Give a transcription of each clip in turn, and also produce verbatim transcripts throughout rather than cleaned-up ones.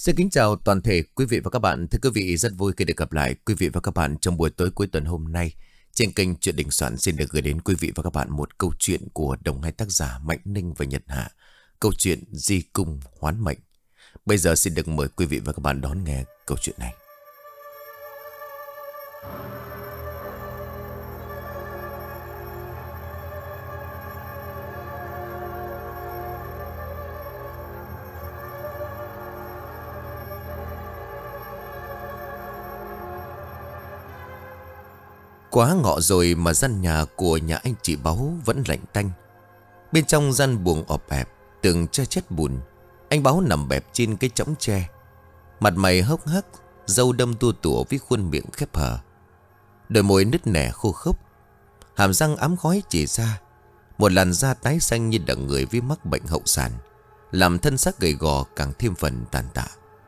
Xin kính chào toàn thể quý vị và các bạn. Thưa quý vị, rất vui khi được gặp lại quý vị và các bạn trong buổi tối cuối tuần hôm nay. Trên kênh Chuyện Đình Soạn xin được gửi đến quý vị và các bạn một câu chuyện của đồng hai tác giả Mạnh Ninh và Nhật Hạ. Câu chuyện Di Cung Hoán Mệnh. Bây giờ xin được mời quý vị và các bạn đón nghe câu chuyện này. Quá ngọ rồi mà gian nhà của nhà anh chị Báu vẫn lạnh tanh. Bên trong gian buồng ọp ẹp, tường che chét bùn. Anh Báu nằm bẹp trên cái chõng tre, mặt mày hốc hác, râu đâm tua tủa với khuôn miệng khép hờ, đôi môi nứt nẻ khô khốc, hàm răng ám khói chỉ ra, một làn da tái xanh như đằng người với mắc bệnh hậu sản, làm thân xác gầy gò càng thêm phần tàn tạ.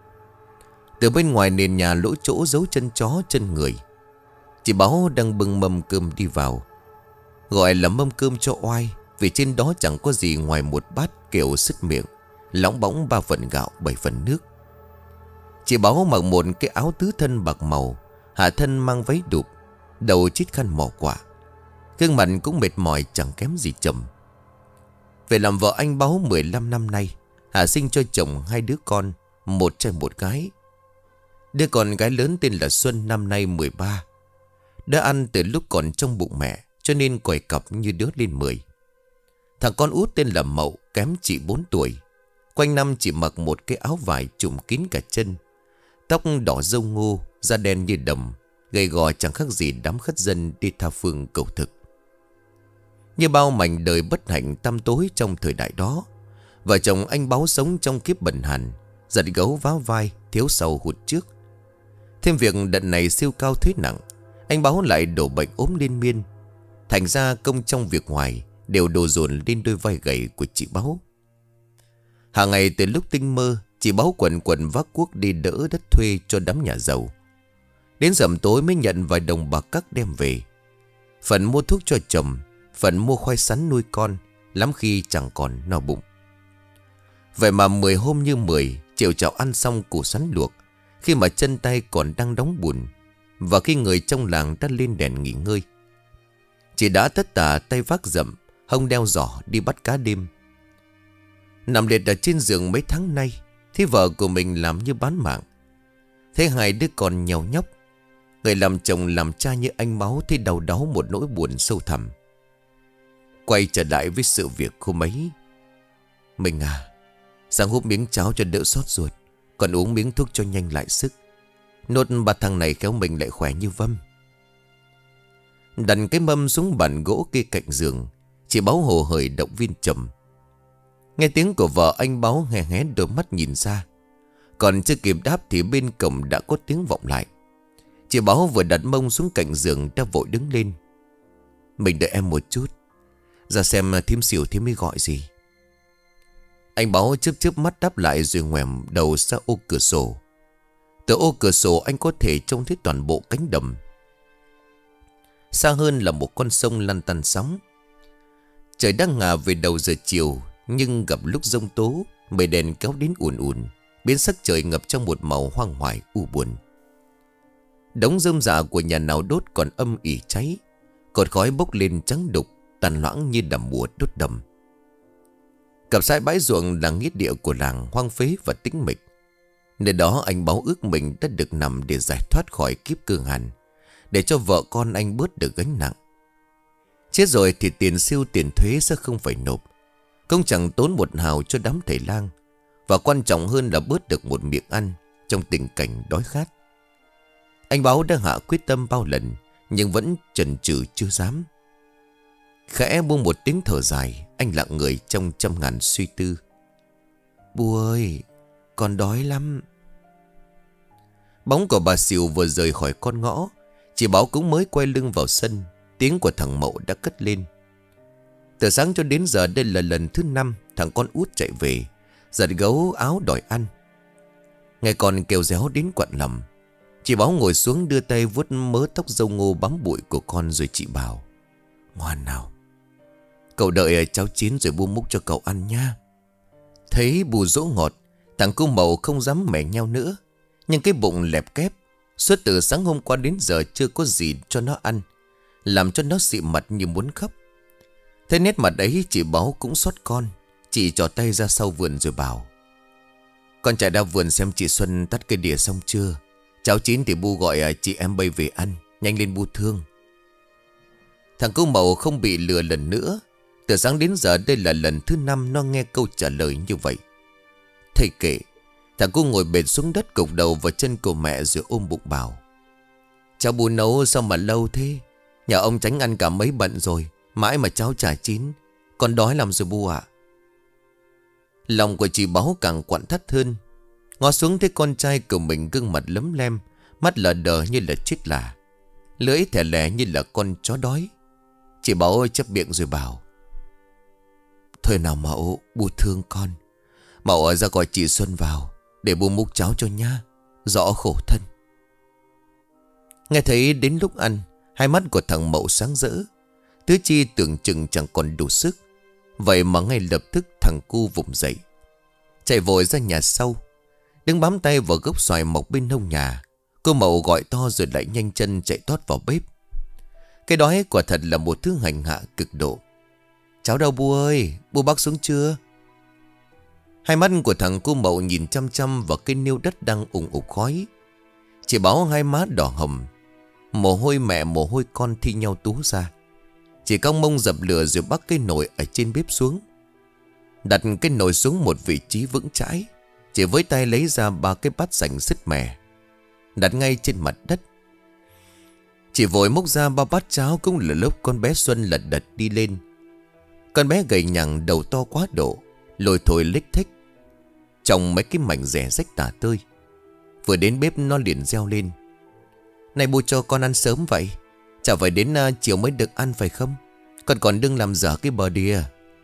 Từ bên ngoài nền nhà lỗ chỗ giấu chân chó chân người. Chị Báu đang bưng mâm cơm đi vào. Gọi là mâm cơm cho oai, vì trên đó chẳng có gì ngoài một bát kiểu sứt miệng, lóng bóng ba phần gạo bảy phần nước. Chị Báu mặc một cái áo tứ thân bạc màu, hạ thân mang váy đụp, đầu chít khăn mỏ quả, gương mặt cũng mệt mỏi chẳng kém gì chồng. Về làm vợ anh Báu mười lăm năm nay, Hạ sinh cho chồng hai đứa con, một trai một gái. Đứa con gái lớn tên là Xuân, năm nay mười ba. Đã ăn từ lúc còn trong bụng mẹ, cho nên quầy cọc như đứa lên mười. Thằng con út tên là Mậu, kém chị bốn tuổi. Quanh năm chỉ mặc một cái áo vải trùm kín cả chân, tóc đỏ râu ngô, da đen như đầm, gầy gò chẳng khác gì đám khất dân đi tha phương cầu thực. Như bao mảnh đời bất hạnh tăm tối trong thời đại đó, vợ chồng anh Báu sống trong kiếp bần hàn, giật gấu vá vai, thiếu sau hụt trước. Thêm việc đợt này siêu cao thuế nặng, anh Báu lại đổ bệnh ốm liên miên. Thành ra công trong việc ngoài đều đổ dồn lên đôi vai gầy của chị Báu. Hàng ngày từ lúc tinh mơ, chị Báu quần quần vác cuốc đi đỡ đất thuê cho đám nhà giàu. Đến rằm tối mới nhận vài đồng bạc cắc đem về, phần mua thuốc cho chồng, phần mua khoai sắn nuôi con, lắm khi chẳng còn no bụng. Vậy mà mười hôm như mười, chiều chào ăn xong củ sắn luộc, khi mà chân tay còn đang đóng bùn, và khi người trong làng đã lên đèn nghỉ ngơi, chị đã tất tả tay vác dậm, hông đeo giỏ đi bắt cá đêm. Nằm liệt ở trên giường mấy tháng nay, thấy vợ của mình làm như bán mạng, thấy hai đứa con nhèo nhóc. Người làm chồng làm cha như anh Báu thấy đau đáu một nỗi buồn sâu thẳm. Quay trở lại với sự việc hôm ấy. Mình à, sáng húp miếng cháo cho đỡ xót ruột, còn uống miếng thuốc cho nhanh lại sức. Nốt ba thằng này khéo mình lại khỏe như vâm. Đặt cái mâm xuống bàn gỗ kê cạnh giường, chị Báu hồ hởi động viên chồng. Nghe tiếng của vợ, anh Báu hé hé đôi mắt nhìn ra. Còn chưa kịp đáp thì bên cổng đã có tiếng vọng lại. Chị Báu vừa đặt mông xuống cạnh giường đã vội đứng lên. Mình đợi em một chút, ra xem thím xỉu thím mới gọi gì. Anh Báu chớp chớp mắt đáp lại rồi ngoẻm đầu ra ô cửa sổ. Từ ô cửa sổ anh có thể trông thấy toàn bộ cánh đồng. Xa hơn là một con sông lăn tăn sóng. Trời đang ngả về đầu giờ chiều, nhưng gặp lúc giông tố, mây đèn kéo đến ùn ùn, biến sắc trời ngập trong một màu hoang hoài u buồn. Đống rơm rạ của nhà nào đốt còn âm ỉ cháy, cột khói bốc lên trắng đục, tàn loãng như đầm mùa đốt đầm. Cặp dải bãi ruộng là nghĩa địa của làng, hoang phế và tĩnh mịch. Nơi đó anh Báu ước mình đã được nằm để giải thoát khỏi kiếp cương hàn, để cho vợ con anh bớt được gánh nặng. Chết rồi thì tiền siêu tiền thuế sẽ không phải nộp, không chẳng tốn một hào cho đám thầy lang, và quan trọng hơn là bớt được một miệng ăn trong tình cảnh đói khát. Anh Báu đã hạ quyết tâm bao lần, nhưng vẫn chần chừ chưa dám. Khẽ buông một tiếng thở dài, anh lặng người trong trăm ngàn suy tư. Bu ơi, con đói lắm. Bóng của bà Xỉu vừa rời khỏi con ngõ, chị Báu cũng mới quay lưng vào sân. Tiếng của thằng Mậu đã cất lên. Từ sáng cho đến giờ đây là lần thứ năm thằng con út chạy về, giật gấu áo đòi ăn. Ngày còn kêu réo đến quặn lòng. Chị Báu ngồi xuống đưa tay vuốt mớ tóc râu ngô bám bụi của con rồi chị bảo: Ngoan nào, cậu đợi cháu chín rồi bu múc cho cậu ăn nha. Thấy bù dỗ ngọt, Thằng cu Mậu không dám mẻ nhau nữa. Nhưng cái bụng lẹp kép suốt từ sáng hôm qua đến giờ chưa có gì cho nó ăn, làm cho nó xị mặt như muốn khóc. Thế nét mặt ấy chị Báo cũng xót con. Chị trỏ tay ra sau vườn rồi bảo: Con chạy ra vườn xem chị Xuân tắt cây đìa xong chưa. Cháo chín thì bu gọi chị em bay về ăn. Nhanh lên bu thương. Thằng cu Mậu không bị lừa lần nữa. Từ sáng đến giờ đây là lần thứ năm nó nghe câu trả lời như vậy. Thầy kể. Thằng cu ngồi bệt xuống đất, cục đầu vào chân của mẹ rồi ôm bụng bảo: Cháu bu nấu sao mà lâu thế? Nhà ông Tránh ăn cả mấy bận rồi, mãi mà cháu chả chín. Con đói lắm rồi bu ạ. Lòng của chị Báo càng quặn thắt hơn. Ngó xuống thấy con trai của mình gương mặt lấm lem, mắt lờ đờ như là chết lạ, lưỡi thẻ lẻ như là con chó đói. Chị Báo chép miệng rồi bảo: Thôi nào Mậu, bu thương con. Mậu ra gọi chị Xuân vào để bu múc cháo cho nha, rõ khổ thân. Nghe thấy đến lúc ăn, hai mắt của thằng Mậu sáng rỡ. Tứ chi tưởng chừng chẳng còn đủ sức. Vậy mà ngay lập tức thằng cu vùng dậy, chạy vội ra nhà sau, đứng bám tay vào gốc xoài mọc bên hông nhà. Cô Mậu gọi to rồi lại nhanh chân chạy tót vào bếp. Cái đói quả thật là một thứ hành hạ cực độ. Cháu đâu bu ơi, bu bác xuống chưa? Hai mắt của thằng cô Mậu nhìn chăm chăm vào cái nêu đất đang ủng ục khói. Chị Báo hai má đỏ hồng, mồ hôi mẹ mồ hôi con thi nhau túa ra. Chị cong mông dập lửa rồi bắt cái nồi ở trên bếp xuống, đặt cái nồi xuống một vị trí vững chãi. Chị với tay lấy ra ba cái bát sành sứt mẻ, đặt ngay trên mặt đất. Chị vội múc ra ba bát cháo, cũng là lúc con bé Xuân lật đật đi lên. Con bé gầy nhằng, đầu to quá độ, lồi thổi lích thích trong mấy cái mảnh rẻ rách tả tơi. Vừa đến bếp nó liền reo lên: Này bu cho con ăn sớm vậy? Chả phải đến uh, chiều mới được ăn phải không? Con còn đừng làm dở cái bờ đìa.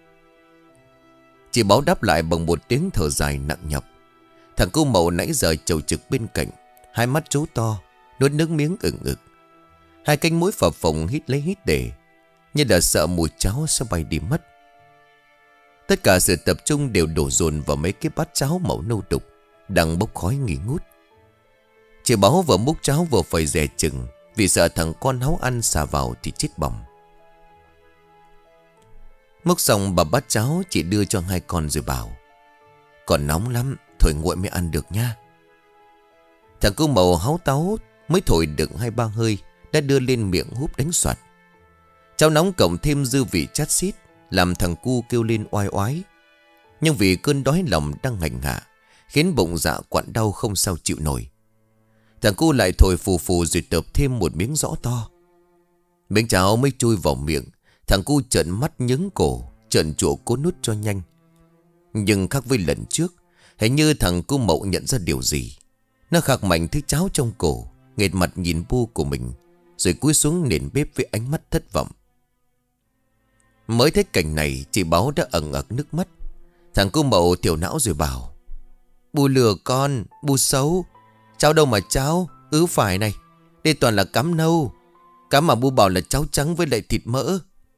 Chị Báo đáp lại bằng một tiếng thở dài nặng nhọc. Thằng cu Mậu nãy giờ chầu trực bên cạnh, hai mắt trố to, nuốt nước miếng ửng ực, hai cánh mũi phập phồng hít lấy hít để, như là sợ mùi cháo sẽ bay đi mất. Tất cả sự tập trung đều đổ dồn vào mấy cái bát cháo màu nâu đục đang bốc khói nghi ngút. Chị Báo vừa múc cháo vừa phải dè chừng, vì sợ thằng con háu ăn xà vào thì chết bỏng. Múc xong bà bát cháo, chị đưa cho hai con rồi bảo: Còn nóng lắm, thổi nguội mới ăn được nha. Thằng cu Mậu háu táu mới thổi được hai ba hơi đã đưa lên miệng húp đánh soạt. Cháo nóng cộng thêm dư vị chát xít làm thằng cu kêu lên oai oái. Nhưng vì cơn đói lòng đang hành hạ, khiến bụng dạ quặn đau không sao chịu nổi. Thằng cu lại thổi phù phù rồi tập thêm một miếng rõ to. Miếng cháo mới chui vào miệng, thằng cu trợn mắt nhướng cổ, trợn trụa cố nút cho nhanh. Nhưng khác với lần trước, hình như thằng cu Mậu nhận ra điều gì. Nó khạc mạnh thứ cháo trong cổ, nghệt mặt nhìn bu của mình, rồi cúi xuống nền bếp với ánh mắt thất vọng. Mới thấy cảnh này, chị Báo đã ẩn ực nước mắt. Thằng cu Mậu thiểu não rồi bảo: Bu lừa con, bu xấu. Cháo đâu mà cháo, ứ phải này, đây toàn là cám nâu. Cám mà bu bảo là cháo trắng với lại thịt mỡ.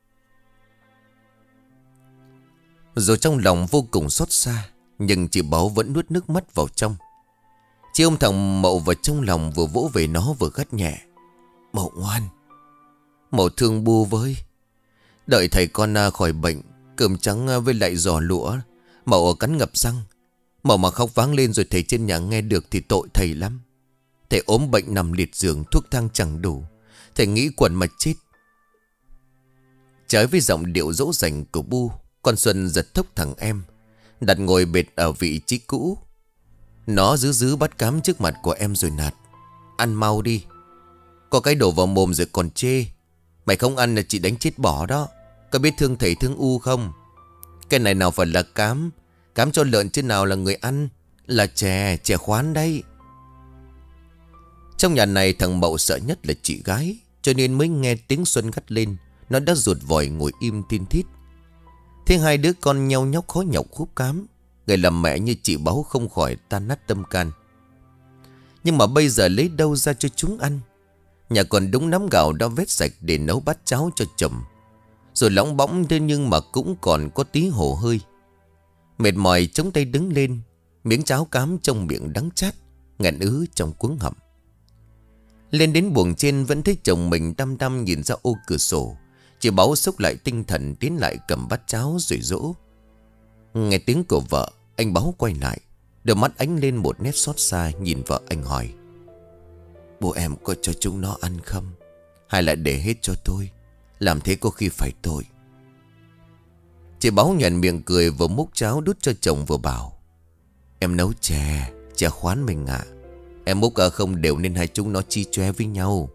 Rồi trong lòng vô cùng xót xa, nhưng chị Báo vẫn nuốt nước mắt vào trong. Chị ôm thằng Mậu vào trong lòng, vừa vỗ về nó vừa gắt nhẹ: Mậu ngoan, Mậu thương bu với. Đợi thầy con khỏi bệnh, cơm trắng với lại giò lụa, Mậu cắn ngập răng. Mậu mà khóc váng lên rồi thầy trên nhà nghe được thì tội thầy lắm. Thầy ốm bệnh nằm liệt giường, thuốc thang chẳng đủ, thầy nghĩ quẩn mà chết. Trái với giọng điệu dỗ dành của bu, con Xuân giật thốc thằng em, đặt ngồi bệt ở vị trí cũ. Nó giữ giữ bắt cám trước mặt của em rồi nạt: Ăn mau đi, có cái đổ vào mồm rồi còn chê. Mày không ăn là chị đánh chết bỏ đó. Có biết thương thầy thương u không? Cái này nào phải là cám, cám cho lợn chứ nào là người ăn. Là chè, chè khoán đấy. Trong nhà này thằng Mậu sợ nhất là chị gái, cho nên mới nghe tiếng Xuân gắt lên, nó đã rụt vòi ngồi im tin thít. Thế hai đứa con nhau nhóc khó nhọc húp cám, người làm mẹ như chị Báo không khỏi tan nát tâm can. Nhưng mà bây giờ lấy đâu ra cho chúng ăn? Nhà còn đúng nắm gạo đã vét sạch để nấu bát cháo cho chồng, rồi lóng bóng thế nhưng mà cũng còn có tí hổ hơi. Mệt mỏi chống tay đứng lên, Miếng cháo cám trong miệng đắng chát, nghẹn ứ trong cuống họng. Lên đến buồng trên vẫn thấy chồng mình đăm đăm nhìn ra ô cửa sổ. Chị Báu xúc lại tinh thần tiến lại cầm bát cháo rồi dỗ. Nghe tiếng của vợ, anh Báu quay lại, đôi mắt ánh lên một nét xót xa, nhìn vợ anh hỏi: Bố em có cho chúng nó ăn không? Hay là để hết cho tôi? Làm thế có khi phải tội. Chị Báu nhoẻn miệng cười, vừa múc cháo đút cho chồng vừa bảo: Em nấu chè, chè khoán mình ạ. Em múc ở không đều nên hai chúng nó chi chóe với nhau.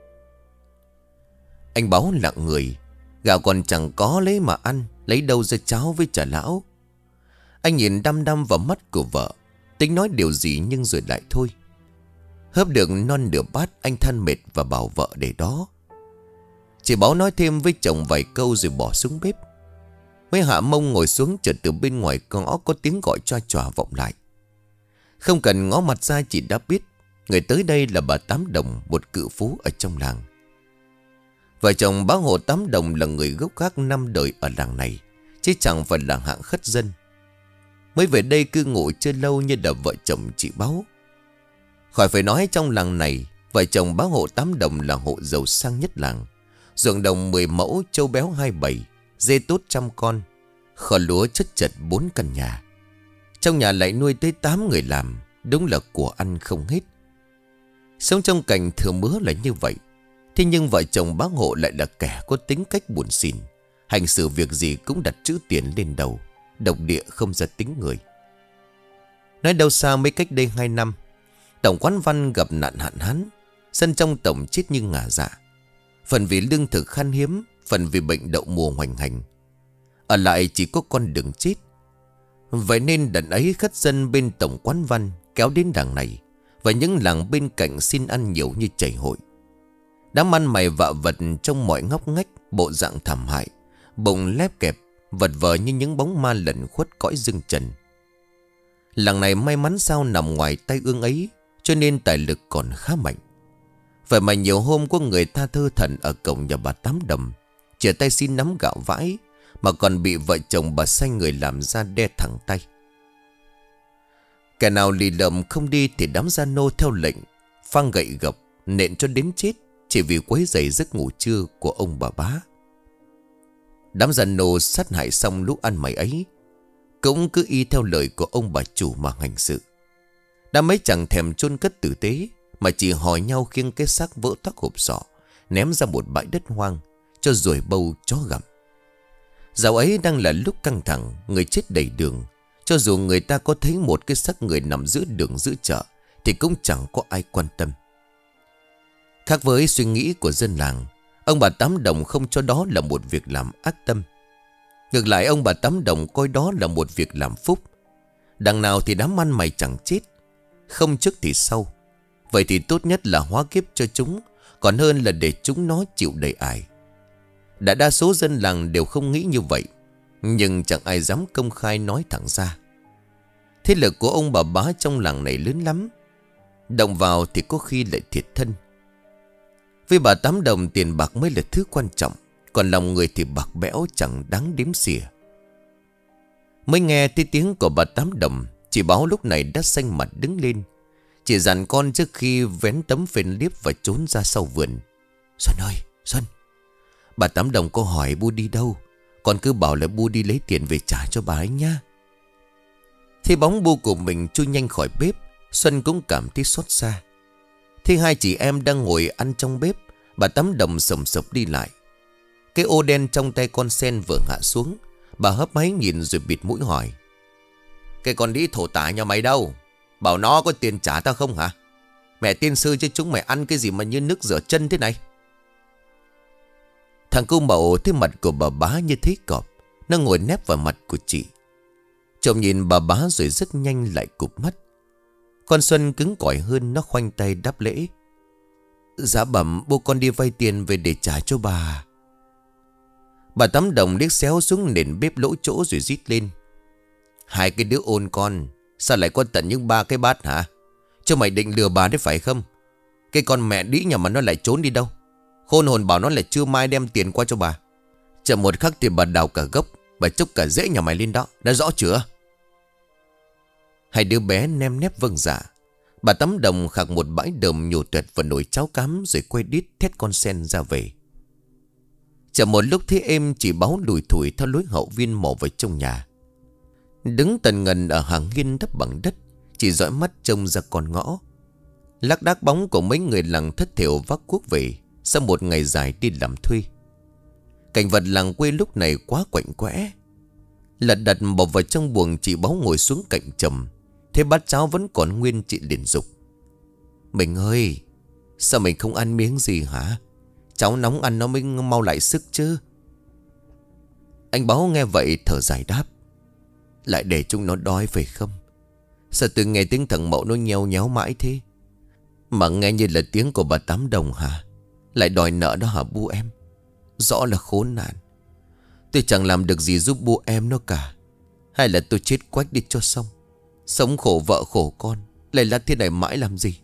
Anh Báu lặng người. Gạo còn chẳng có lấy mà ăn, lấy đâu ra cháo với chả lão. Anh nhìn đăm đăm vào mắt của vợ, tính nói điều gì nhưng rồi lại thôi. Hớp được non nửa bát, anh than mệt và bảo vợ để đó. Chị Báu nói thêm với chồng vài câu rồi bỏ xuống bếp. Mới hạ mông ngồi xuống, chợt từ bên ngoài ngõ có tiếng gọi choa choa vọng lại. Không cần ngó mặt ra chị đã biết người tới đây là bà Tám Đồng, một cự phú ở trong làng. Vợ chồng bá Hồ Tám Đồng là người gốc gác năm đời ở làng này, chứ chẳng phải là hạng khất dân. Mới về đây cư ngụ chưa lâu như là vợ chồng chị Báu. Khỏi phải nói trong làng này, vợ chồng bá Hộ Tám Đồng là hộ giàu sang nhất làng. Ruộng đồng mười mẫu, trâu béo hai bầy, dê tốt trăm con, kho lúa chất chật bốn căn nhà. Trong nhà lại nuôi tới tám người làm, đúng là của ăn không hết. Sống trong cảnh thừa mứa là như vậy. Thế nhưng vợ chồng bá Hộ lại là kẻ có tính cách buồn xỉn, hành xử việc gì cũng đặt chữ tiền lên đầu, độc địa không ra tính người. Nói đâu xa mấy cách đây hai năm, Tổng Quán Văn gặp nạn hạn hán, dân trong tổng chết như ngả dạ. Phần vì lương thực khan hiếm, phần vì bệnh đậu mùa hoành hành. Ở lại chỉ có con đường chết. Vậy nên đợt ấy khất dân bên Tổng Quán Văn kéo đến làng này, và những làng bên cạnh xin ăn nhiều như chảy hội. Đám ăn mày vạ vật trong mọi ngóc ngách, bộ dạng thảm hại, bụng lép kẹp, vật vờ như những bóng ma lẩn khuất cõi dương trần. Làng này may mắn sao nằm ngoài tay ương ấy, cho nên tài lực còn khá mạnh. Vậy mà nhiều hôm có người tha thơ thần ở cổng nhà bà Tám Đồng, chìa tay xin nắm gạo vãi, mà còn bị vợ chồng bà sai người làm ra đe thẳng tay. Kẻ nào lì lợm không đi thì đám gia nô theo lệnh phang gậy gộc nện cho đến chết, chỉ vì quấy rầy giấc ngủ trưa của ông bà bá. Đám gia nô sát hại xong lúc ăn mày ấy cũng cứ y theo lời của ông bà chủ mà hành sự. Đám ấy chẳng thèm chôn cất tử tế, mà chỉ hỏi nhau khiêng cái xác vỡ toác hộp sọ ném ra một bãi đất hoang cho ruồi bâu chó gặm. Dạo ấy đang là lúc căng thẳng, người chết đầy đường. Cho dù người ta có thấy một cái xác người nằm giữa đường giữa chợ thì cũng chẳng có ai quan tâm. Khác với suy nghĩ của dân làng, ông bà Tám Đồng không cho đó là một việc làm ác tâm. Ngược lại, ông bà Tám Đồng coi đó là một việc làm phúc. Đằng nào thì đám ăn mày chẳng chết, không trước thì sau. Vậy thì tốt nhất là hóa kiếp cho chúng, còn hơn là để chúng nó chịu đầy ải. Đã đa số dân làng đều không nghĩ như vậy, nhưng chẳng ai dám công khai nói thẳng ra. Thế lực của ông bà bá trong làng này lớn lắm, động vào thì có khi lại thiệt thân. Với bà Tám Đồng, tiền bạc mới là thứ quan trọng, còn lòng người thì bạc bẽo chẳng đáng đếm xỉa. Mới nghe thấy tiếng của bà Tám Đồng, chị Báo lúc này đã xanh mặt đứng lên. Chị dặn con trước khi vén tấm phên liếp và trốn ra sau vườn: Xuân ơi, Xuân, bà Tám Đồng có hỏi bu đi đâu, con cứ bảo là bu đi lấy tiền về trả cho bà ấy nha. Thì bóng bu của mình chui nhanh khỏi bếp, Xuân cũng cảm thấy xót xa. Thì hai chị em đang ngồi ăn trong bếp, bà Tám Đồng sầm sập đi lại. Cái ô đen trong tay con sen vừa hạ xuống, bà hấp máy nhìn rồi bịt mũi hỏi: Cái con đĩ thổ tả nhà mày đâu? Bảo nó có tiền trả tao không hả? Mẹ tiên sư chứ chúng mày ăn cái gì mà như nước rửa chân thế này? Thằng cu Mậu thấy mặt của bà bá như thấy cọp, nó ngồi nép vào mặt của chị. Trộm nhìn bà bá rồi rất nhanh lại cụp mắt. Con Xuân cứng cỏi hơn, nó khoanh tay đáp lễ: Dạ bẩm, bố con đi vay tiền về để trả cho bà. Bà Tám Đồng liếc xéo xuống nền bếp lỗ chỗ rồi rít lên: Hai cái đứa ôn con, sao lại có tận những ba cái bát hả? Cho mày định lừa bà đấy phải không? Cái con mẹ đĩ nhà mà nó lại trốn đi đâu? Khôn hồn bảo nó là trưa mai đem tiền qua cho bà. Chậm một khắc thì bà đào cả gốc, bà chốc cả rễ nhà mày lên đó. Đã rõ chưa? Hai đứa bé nem nép vâng dạ. Bà Tám Đồng khạc một bãi đờm nhổ tuẹt vào nồi cháo cám, rồi quay đít thét con sen ra về. Chợt một lúc thấy êm, chị Báo lùi thủi theo lối hậu viên mò vào trong nhà. Đứng tần ngần ở hàng hiên đắp bằng đất, chỉ dõi mắt trông ra con ngõ. Lác đác bóng của mấy người làng thất thểu vác cuốc về sau một ngày dài đi làm thuê. Cảnh vật làng quê lúc này quá quạnh quẽ. Lật đật bỏ vào trong buồng, chị Báo ngồi xuống cạnh chồng. Thế bát cháo vẫn còn nguyên, chị liền dục: "Mình ơi, sao mình không ăn miếng gì hả? Cháo nóng ăn nó mới mau lại sức chứ." Anh Báo nghe vậy thở dài đáp: "Lại để chúng nó đói phải không? Sao tôi nghe tiếng thằng Mậu nó nheo nhéo mãi thế? Mà nghe như là tiếng của bà Tám Đồng hả? Lại đòi nợ đó hả bu em? Rõ là khốn nạn. Tôi chẳng làm được gì giúp bu em nó cả. Hay là tôi chết quách đi cho xong. Sống khổ vợ khổ con, lại là thế này mãi làm gì?"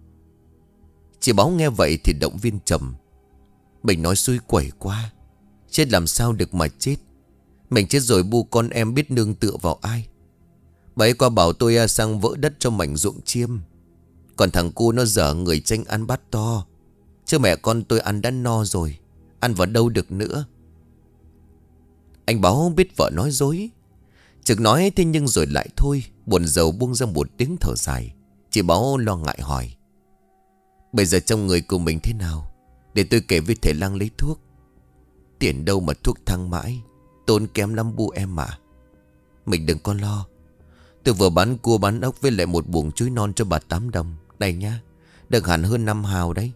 Chị Báo nghe vậy thì động viên chồng: "Mình nói xui quẩy quá. Chết làm sao được mà chết. Mình chết rồi bu con em biết nương tựa vào ai. Bà ấy qua bảo tôi sang vỡ đất cho mảnh ruộng chiêm. Còn thằng cu nó dở người tranh ăn bát to. Chứ mẹ con tôi ăn đã no rồi, ăn vào đâu được nữa." Anh Báo biết vợ nói dối, trực nói thế nhưng rồi lại thôi. Buồn rầu buông ra một tiếng thở dài. Chị Báo lo ngại hỏi: "Bây giờ trong người của mình thế nào, để tôi kể với thầy lang lấy thuốc. Tiền đâu mà thuốc thang mãi, tốn kém lắm bu em mà. Mình đừng có lo. Tôi vừa bán cua bán ốc với lại một buồng chuối non cho bà Tám Đồng. Đây nha, được hẳn hơn năm hào đấy."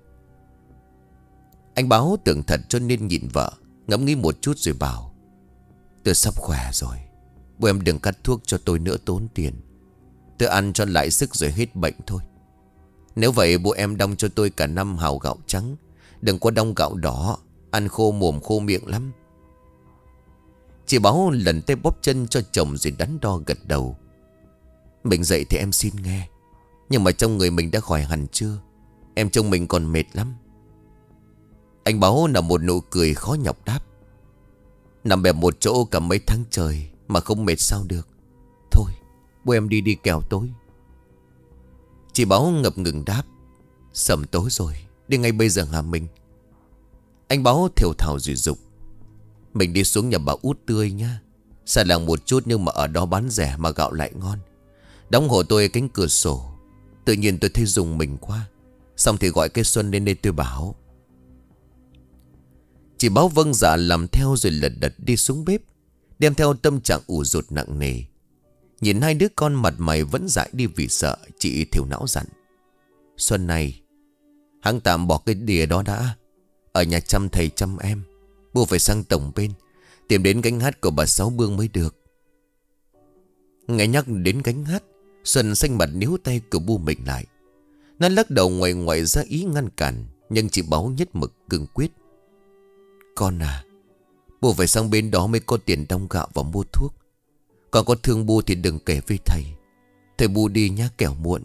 Anh Báo tưởng thật cho nên nhịn vợ, ngẫm nghĩ một chút rồi bảo: "Tôi sắp khỏe rồi, bu em đừng cắt thuốc cho tôi nữa, tốn tiền. Tôi ăn cho lại sức rồi hết bệnh thôi. Nếu vậy bu em đong cho tôi cả năm hào gạo trắng, đừng có đong gạo đỏ, ăn khô mồm khô miệng lắm." Chị Báo lần tay bóp chân cho chồng rồi đắn đo gật đầu: "Mình dậy thì em xin nghe, nhưng mà trong người mình đã khỏi hẳn chưa? Em trông mình còn mệt lắm." Anh Báo nở một nụ cười khó nhọc đáp: "Nằm bẹp một chỗ cả mấy tháng trời mà không mệt sao được. Thôi bu em đi đi kẻo tối." Chị Báo ngập ngừng đáp: "Sầm tối rồi, đi ngay bây giờ hả mình?" Anh Báo thều thào rồi dục: "Mình đi xuống nhà bà Út Tươi nha. Xa làng một chút nhưng mà ở đó bán rẻ mà gạo lại ngon. Đóng hộ tôi cánh cửa sổ. Tự nhiên tôi thấy dùng mình quá. Xong thì gọi cái Xuân lên đây tôi bảo." Chị Báo vâng dạ làm theo rồi lật đật đi xuống bếp, đem theo tâm trạng ủ rột nặng nề. Nhìn hai đứa con mặt mày vẫn dại đi vì sợ, chị thiểu não dặn: "Xuân này, hẵng tạm bỏ cái đìa đó đã. Ở nhà chăm thầy chăm em, bu phải sang tổng bên tìm đến gánh hát của bà Sáu Bương mới được." Nghe nhắc đến gánh hát, Xuân xanh mặt níu tay của bu mình lại. Nó lắc đầu ngoài ngoài ra ý ngăn cản, nhưng chị Báo nhất mực cương quyết: "Con à, bu phải sang bên đó mới có tiền đong gạo và mua thuốc. Còn có thương bu thì đừng kể với thầy. Thầy bu đi nhá, kẻo muộn."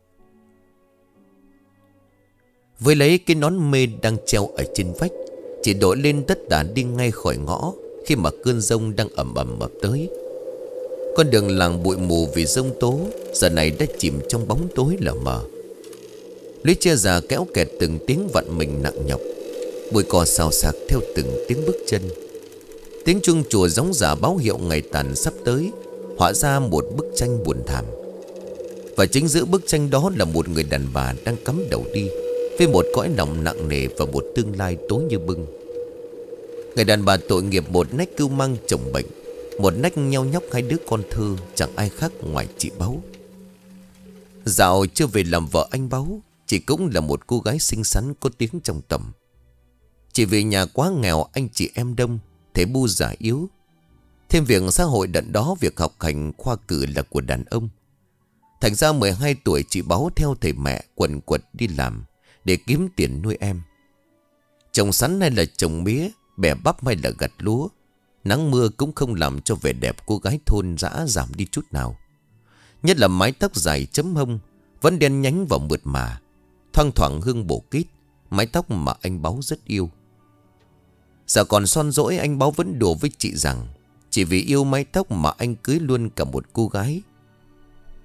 Với lấy cái nón mê đang treo ở trên vách, chị đội lên tất tả đi ngay khỏi ngõ khi mà cơn giông đang ầm ầm ập tới. Con đường làng bụi mù vì giông tố giờ này đã chìm trong bóng tối lờ mờ. Lưới tre già kéo kẹt từng tiếng vặn mình nặng nhọc. Bụi cỏ xào xạc theo từng tiếng bước chân. Tiếng chuông chùa gióng giả báo hiệu ngày tàn sắp tới, họa ra một bức tranh buồn thảm. Và chính giữa bức tranh đó là một người đàn bà đang cắm đầu đi, với một cõi lòng nặng nề và một tương lai tối như bưng. Người đàn bà tội nghiệp một nách cưu mang chồng bệnh, một nách nheo nhóc hai đứa con thơ, chẳng ai khác ngoài chị Báu. Dạo chưa về làm vợ anh Báu, chị cũng là một cô gái xinh xắn có tiếng trong tầm. Chỉ vì nhà quá nghèo, anh chị em đông, thế bu già yếu. Thêm việc xã hội đận đó việc học hành khoa cử là của đàn ông. Thành ra mười hai tuổi chị Báu theo thầy mẹ quần quật đi làm để kiếm tiền nuôi em. Trồng sắn hay là trồng mía, bẻ bắp hay là gặt lúa, nắng mưa cũng không làm cho vẻ đẹp cô gái thôn dã giảm đi chút nào. Nhất là mái tóc dài chấm hông, vẫn đen nhánh và mượt mà, thoang thoảng hương bổ kít, mái tóc mà anh Báu rất yêu. Giờ còn son dỗi, anh Báu vẫn đùa với chị rằng chỉ vì yêu mái tóc mà anh cưới luôn cả một cô gái.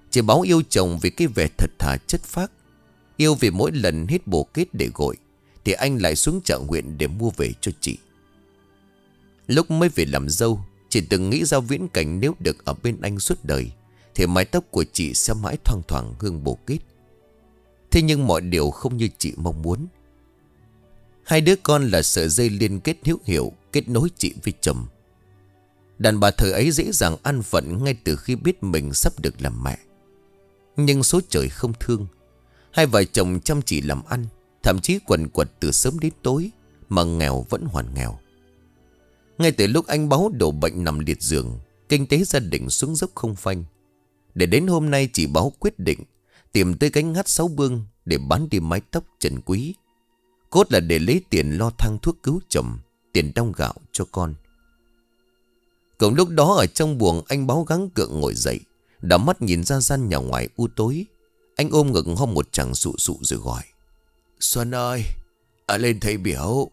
Chị Báo yêu chồng vì cái vẻ thật thà chất phác. Yêu vì mỗi lần hết bồ kết để gội thì anh lại xuống chợ huyện để mua về cho chị. Lúc mới về làm dâu, chị từng nghĩ ra viễn cảnh nếu được ở bên anh suốt đời thì mái tóc của chị sẽ mãi thoang thoảng hương bồ kết. Thế nhưng mọi điều không như chị mong muốn. Hai đứa con là sợi dây liên kết hữu hiệu kết nối chị với chồng. Đàn bà thời ấy dễ dàng an phận ngay từ khi biết mình sắp được làm mẹ. Nhưng số trời không thương. Hai vợ chồng chăm chỉ làm ăn, thậm chí quần quật từ sớm đến tối, mà nghèo vẫn hoàn nghèo. Ngay từ lúc anh Báo đổ bệnh nằm liệt giường, kinh tế gia đình xuống dốc không phanh. Để đến hôm nay chị Báo quyết định tìm tới cánh ngắt sáu bương để bán đi mái tóc trần quý. Cốt là để lấy tiền lo thang thuốc cứu chồng, tiền đong gạo cho con. Cùng lúc đó ở trong buồng, anh Báo gắng gượng ngồi dậy, đảo mắt nhìn ra gian nhà ngoài u tối. Anh ôm ngực hông một chàng sụ sụ rồi gọi: Xuân ơi, ở lên thầy biểu.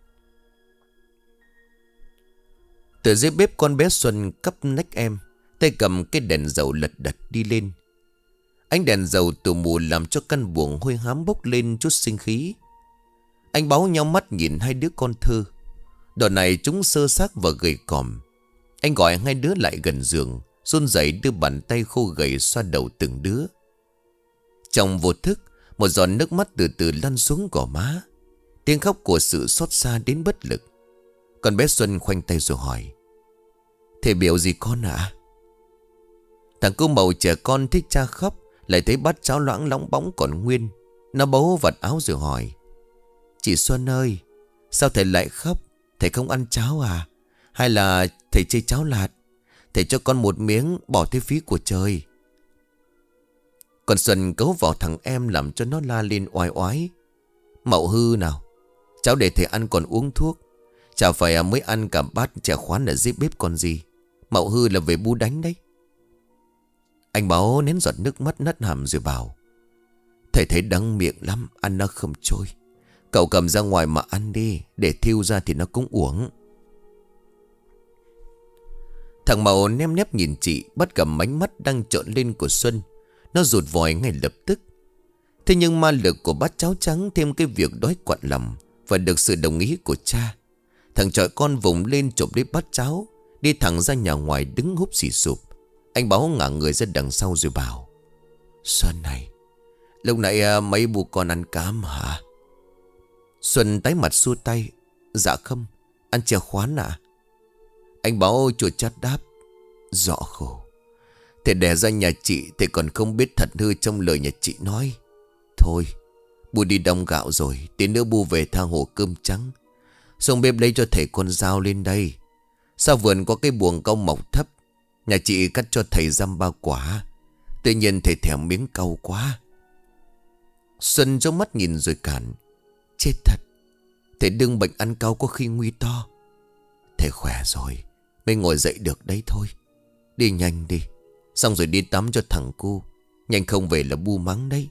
Từ dưới bếp con bé Xuân cắp nách em, tay cầm cái đèn dầu lật đật đi lên. Ánh đèn dầu tù mù làm cho căn buồng hôi hám bốc lên chút sinh khí. Anh Báo nhắm mắt nhìn hai đứa con thơ. Đoạn này chúng sơ xác và gầy còm. Anh gọi hai đứa lại gần giường, run rẩy đưa bàn tay khô gầy xoa đầu từng đứa. Trong vô thức, một giọt nước mắt từ từ lăn xuống gò má. Tiếng khóc của sự xót xa đến bất lực. Con bé Xuân khoanh tay rồi hỏi: Thầy biểu gì con ạ? À? Thằng cô màu trẻ con thích cha khóc, lại thấy bát cháo loãng lóng bóng còn nguyên. Nó bấu vạt áo rồi hỏi: Chị Xuân ơi, sao thầy lại khóc? Thầy không ăn cháo à? Hay là thầy chê cháo lạt? Thầy cho con một miếng, bỏ thế phí của trời. Còn Xuân cấu vào thằng em làm cho nó la lên oai oái: Mậu hư nào, cháu để thầy ăn còn uống thuốc. Chả phải mới ăn cả bát chè khoán ở dưới bếp còn gì. Mậu hư là về bu đánh đấy. Anh Báo nén giọt nước mắt nát hàm rồi bảo: Thầy thấy đắng miệng lắm, ăn nó không trôi. Cậu cầm ra ngoài mà ăn đi, để thiêu ra thì nó cũng uổng. Thằng Mậu ném nép nhìn chị, bắt gặp mánh mắt đang trợn lên của Xuân. Nó rụt vòi ngay lập tức. Thế nhưng ma lực của bát cháo trắng thêm cái việc đói quặn lòng và được sự đồng ý của cha, thằng chọi con vùng lên chộp lấy bát cháo, đi thẳng ra nhà ngoài đứng húp xì sụp. Anh Báo ngả người ra đằng sau rồi bảo: Xuân này, lúc nãy à, mấy bố con ăn cám hả? Xuân tái mặt xua tay: Dạ không, ăn chè khoán ạ. À? Anh Báo chua chát đáp: Rõ khổ. Thầy đẻ ra nhà chị, thầy còn không biết thật hư trong lời nhà chị nói. Thôi, bu đi đong gạo rồi, tí nữa bu về tha hồ cơm trắng. Xong bếp lấy cho thầy con dao lên đây. Sau vườn có cái buồng cau mọc thấp, nhà chị cắt cho thầy dăm ba quả. Tự nhiên thầy thèm miếng cau quá. Xuân trong mắt nhìn rồi cản: Chết thật, thầy đừng bệnh ăn cau có khi nguy to. Thầy khỏe rồi, mới ngồi dậy được đấy thôi. Đi nhanh đi, xong rồi đi tắm cho thằng cu. Nhanh không về là bu mắng đấy.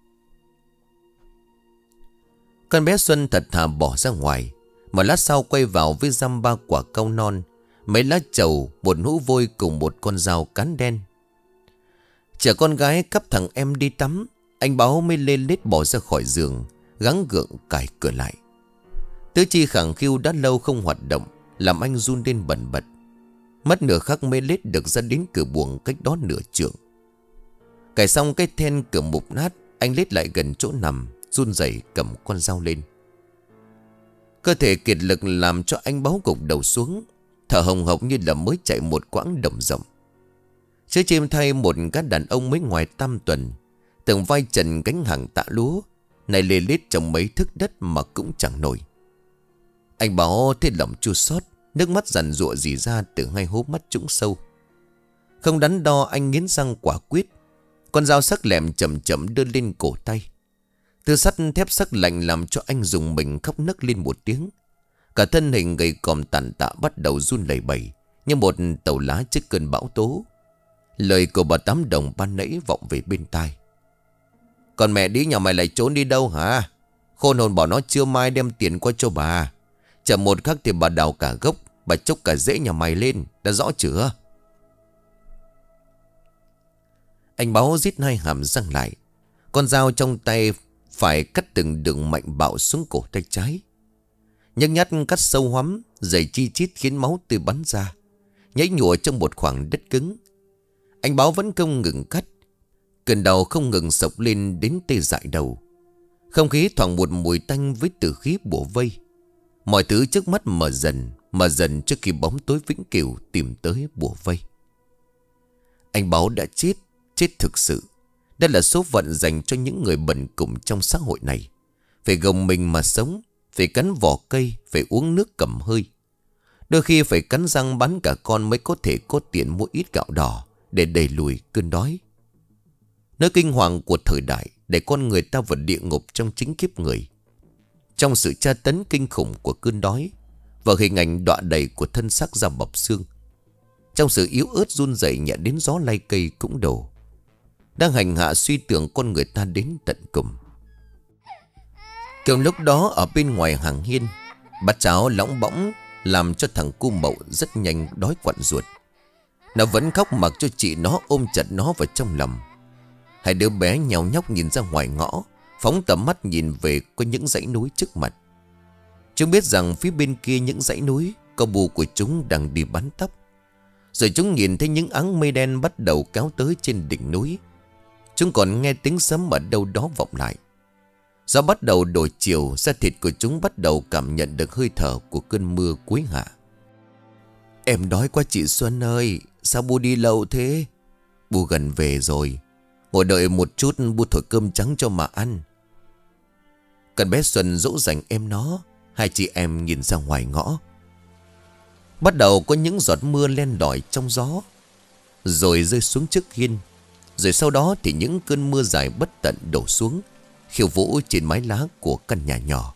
Con bé Xuân thật thà bỏ ra ngoài. Một lát sau quay vào với dăm ba quả cau non, mấy lá trầu, một hũ vôi cùng một con dao cán đen. Chở con gái cắp thằng em đi tắm, anh Báo mới lên lết bỏ ra khỏi giường, gắng gượng cài cửa lại. Tứ chi khẳng khiu đã lâu không hoạt động, làm anh run lên bần bật. Mất nửa khắc mới lết được ra đến cửa buồng cách đó nửa trượng. Cài xong cái then cửa mục nát, anh lết lại gần chỗ nằm, run rẩy cầm con dao lên. Cơ thể kiệt lực làm cho anh Báo gục đầu xuống, thở hồng hộc như là mới chạy một quãng đồng rộng. Chứ chim thay một gã đàn ông mới ngoài tam tuần, từng vai trần gánh hàng tạ lúa, này lê lết trong mấy thước đất mà cũng chẳng nổi. Anh Báo thấy lòng chua xót, nước mắt giàn giụa rỉ ra từ hai hố mắt trũng sâu. Không đắn đo, anh nghiến răng quả quyết. Con dao sắc lẹm chậm chậm đưa lên cổ tay. Từ sắt thép sắc lạnh làm cho anh dùng mình khóc nấc lên một tiếng. Cả thân hình gầy còm tàn tạ bắt đầu run lẩy bẩy như một tàu lá trước cơn bão tố. Lời của bà Tám Đồng ban nãy vọng về bên tai: Còn mẹ đi nhà mày lại trốn đi đâu hả? Khôn hồn bảo nó chưa mai đem tiền qua cho bà. Chậm một khắc thì bà đào cả gốc, bà chốc cả rễ nhà mày lên. Đã rõ chưa? Anh Báo rít hai hàm răng lại. Con dao trong tay phải cắt từng đường mạnh bạo xuống cổ tay trái. Nhấc nhát cắt sâu hoắm, dày chi chít khiến máu tươi bắn ra, nhảy nhụa trong một khoảng đất cứng. Anh Báo vẫn không ngừng cắt. Cơn đau không ngừng sộc lên đến tê dại đầu. Không khí thoảng một mùi tanh với tử khí bủa vây. Mọi thứ trước mắt mở dần, mở dần trước khi bóng tối vĩnh cửu tìm tới bủa vây. Anh Báo đã chết, chết thực sự. Đây là số phận dành cho những người bần cùng trong xã hội này. Phải gồng mình mà sống, phải cắn vỏ cây, phải uống nước cầm hơi. Đôi khi phải cắn răng bắn cả con mới có thể có tiền mua ít gạo đỏ để đẩy lùi cơn đói. Nơi kinh hoàng của thời đại để con người ta vào địa ngục trong chính kiếp người. Trong sự tra tấn kinh khủng của cơn đói và hình ảnh đọa đầy của thân xác da bọc xương. Trong sự yếu ớt run rẩy nhẹ đến gió lay cây cũng đổ, đang hành hạ suy tưởng con người ta đến tận cùng. Kiểu lúc đó ở bên ngoài hàng hiên, bát cháo lỏng bõng làm cho thằng cu Mậu rất nhanh đói quặn ruột. Nó vẫn khóc mặc cho chị nó ôm chặt nó vào trong lòng. Hai đứa bé nhào nhóc nhìn ra ngoài ngõ, phóng tầm mắt nhìn về có những dãy núi trước mặt. Chúng biết rằng phía bên kia những dãy núi, có bù của chúng đang đi bắn tóc. Rồi chúng nhìn thấy những áng mây đen bắt đầu kéo tới trên đỉnh núi. Chúng còn nghe tiếng sấm ở đâu đó vọng lại. Gió bắt đầu đổi chiều, da thịt của chúng bắt đầu cảm nhận được hơi thở của cơn mưa cuối hạ. Em đói quá chị Xuân ơi, sao bu đi lâu thế? Bu gần về rồi, ngồi đợi một chút bu thổi cơm trắng cho mà ăn. Con bé Xuân dỗ dành em nó. Hai chị em nhìn ra ngoài ngõ. Bắt đầu có những giọt mưa len lỏi trong gió, rồi rơi xuống trước hiên. Rồi sau đó thì những cơn mưa dài bất tận đổ xuống, khiêu vũ trên mái lá của căn nhà nhỏ.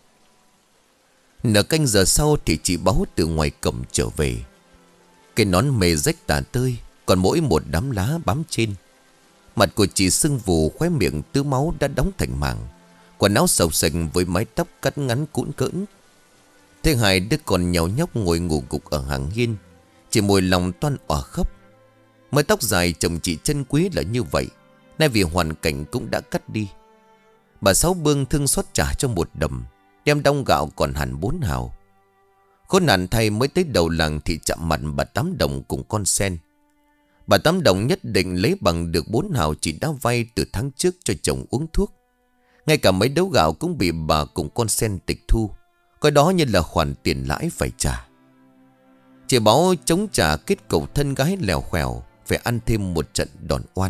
Nửa canh giờ sau thì chị Báo từ ngoài cổng trở về. Cái nón mề rách tả tơi, còn mỗi một đám lá bám trên. Mặt của chị sưng vù, khóe miệng tứ máu đã đóng thành mảng. Quần áo xộc xệch với mái tóc cắt ngắn cũn cỡn. Thế hai đứa con nhào nhóc ngồi ngủ gục ở hàng hiên, chỉ mùi lòng toan òa khóc. Mái tóc dài chồng chị chân quý là như vậy, nay vì hoàn cảnh cũng đã cắt đi. Bà Sáu Bương thương xót trả cho một đầm, đem đong gạo còn hẳn bốn hào. Khốn nạn thay mới tới đầu làng thì chạm mặt bà Tám Đồng cùng con sen. Bà Tám Đồng nhất định lấy bằng được bốn hào chị đã vay từ tháng trước cho chồng uống thuốc. Ngay cả mấy đấu gạo cũng bị bà cùng con sen tịch thu, coi đó như là khoản tiền lãi phải trả. Chị Báo chống trả kết cục thân gái lèo khèo, phải ăn thêm một trận đòn oan.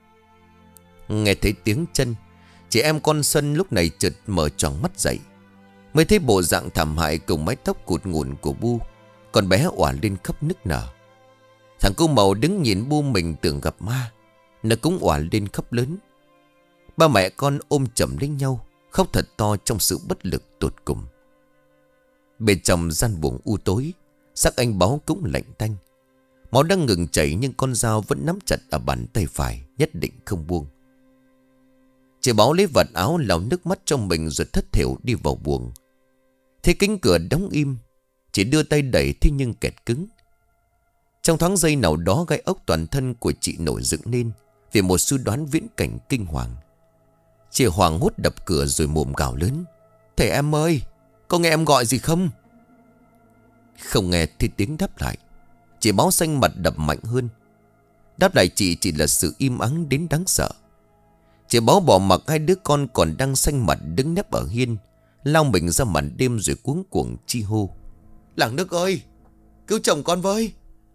Nghe thấy tiếng chân, chị em con Xuân lúc này chợt mở tròn mắt dậy, mới thấy bộ dạng thảm hại cùng mái tóc cụt ngủn của Bu. Con bé òa lên khóc nức nở. Thằng cu Màu đứng nhìn Bu mình tưởng gặp ma, nó cũng òa lên khóc lớn. Ba mẹ con ôm chầm lấy nhau, khóc thật to trong sự bất lực tột cùng. Bên trong gian buồng u tối, xác anh Báo cũng lạnh tanh. Máu đang ngừng chảy nhưng con dao vẫn nắm chặt ở bàn tay phải, nhất định không buông. Chị Báo lấy vạt áo lau nước mắt trong mình rồi thất thểu đi vào buồng. Thấy cánh cửa đóng im, chị đưa tay đẩy thế nhưng kẹt cứng. Trong thoáng giây nào đó, gai ốc toàn thân của chị nổi dựng lên vì một suy đoán viễn cảnh kinh hoàng. Chị hoảng hốt đập cửa rồi mồm gào lớn: "Thầy em ơi, có nghe em gọi gì không?" Không nghe thì tiếng đáp lại. Chị Báo xanh mặt đập mạnh hơn. Đáp lại chị chỉ là sự im ắng đến đáng sợ. Chị Báo bỏ mặc hai đứa con còn đang xanh mặt đứng nép ở hiên, lao mình ra màn đêm rồi cuống cuồng chi hô: "Làng Nước ơi, cứu chồng con với!"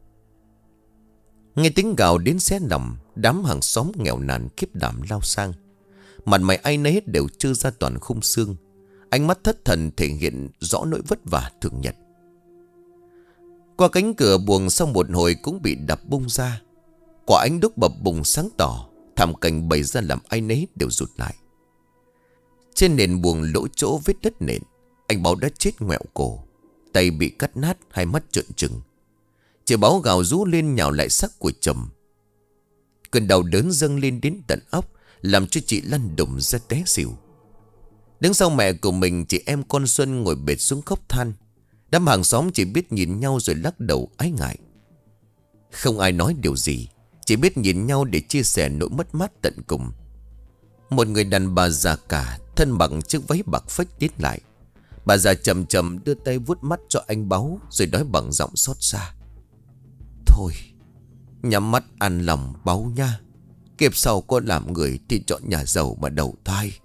Nghe tiếng gào đến xé lòng, đám hàng xóm nghèo nàn khiếp đảm lao sang. Mặt mày ai nấy đều trơ ra toàn khung xương, ánh mắt thất thần thể hiện rõ nỗi vất vả thường nhật. Qua cánh cửa buồng sau một hồi cũng bị đập bung ra. Quả ánh đúc bập bùng sáng tỏ, thảm cảnh bày ra làm ai nấy đều rụt lại. Trên nền buồng lỗ chỗ vết đất nện, anh Báo đã chết ngoẹo cổ, tay bị cắt nát, hai mắt trợn trừng. Chị Báo gào rú lên nhào lại xác của chồng. Cơn đau đớn dâng lên đến tận óc, làm cho chị lăn đùng ra té xỉu. Đứng sau mẹ của mình, chị em con Xuân ngồi bệt xuống khóc than. Đám hàng xóm chỉ biết nhìn nhau rồi lắc đầu ái ngại. Không ai nói điều gì, chỉ biết nhìn nhau để chia sẻ nỗi mất mát tận cùng. Một người đàn bà già cả, thân bằng chiếc váy bạc phách tiến lại. Bà già chậm chậm đưa tay vuốt mắt cho anh Báu, rồi nói bằng giọng xót xa: "Thôi, nhắm mắt ăn lòng Báu nha. Kiếp sau con làm người thì chọn nhà giàu mà đầu thai."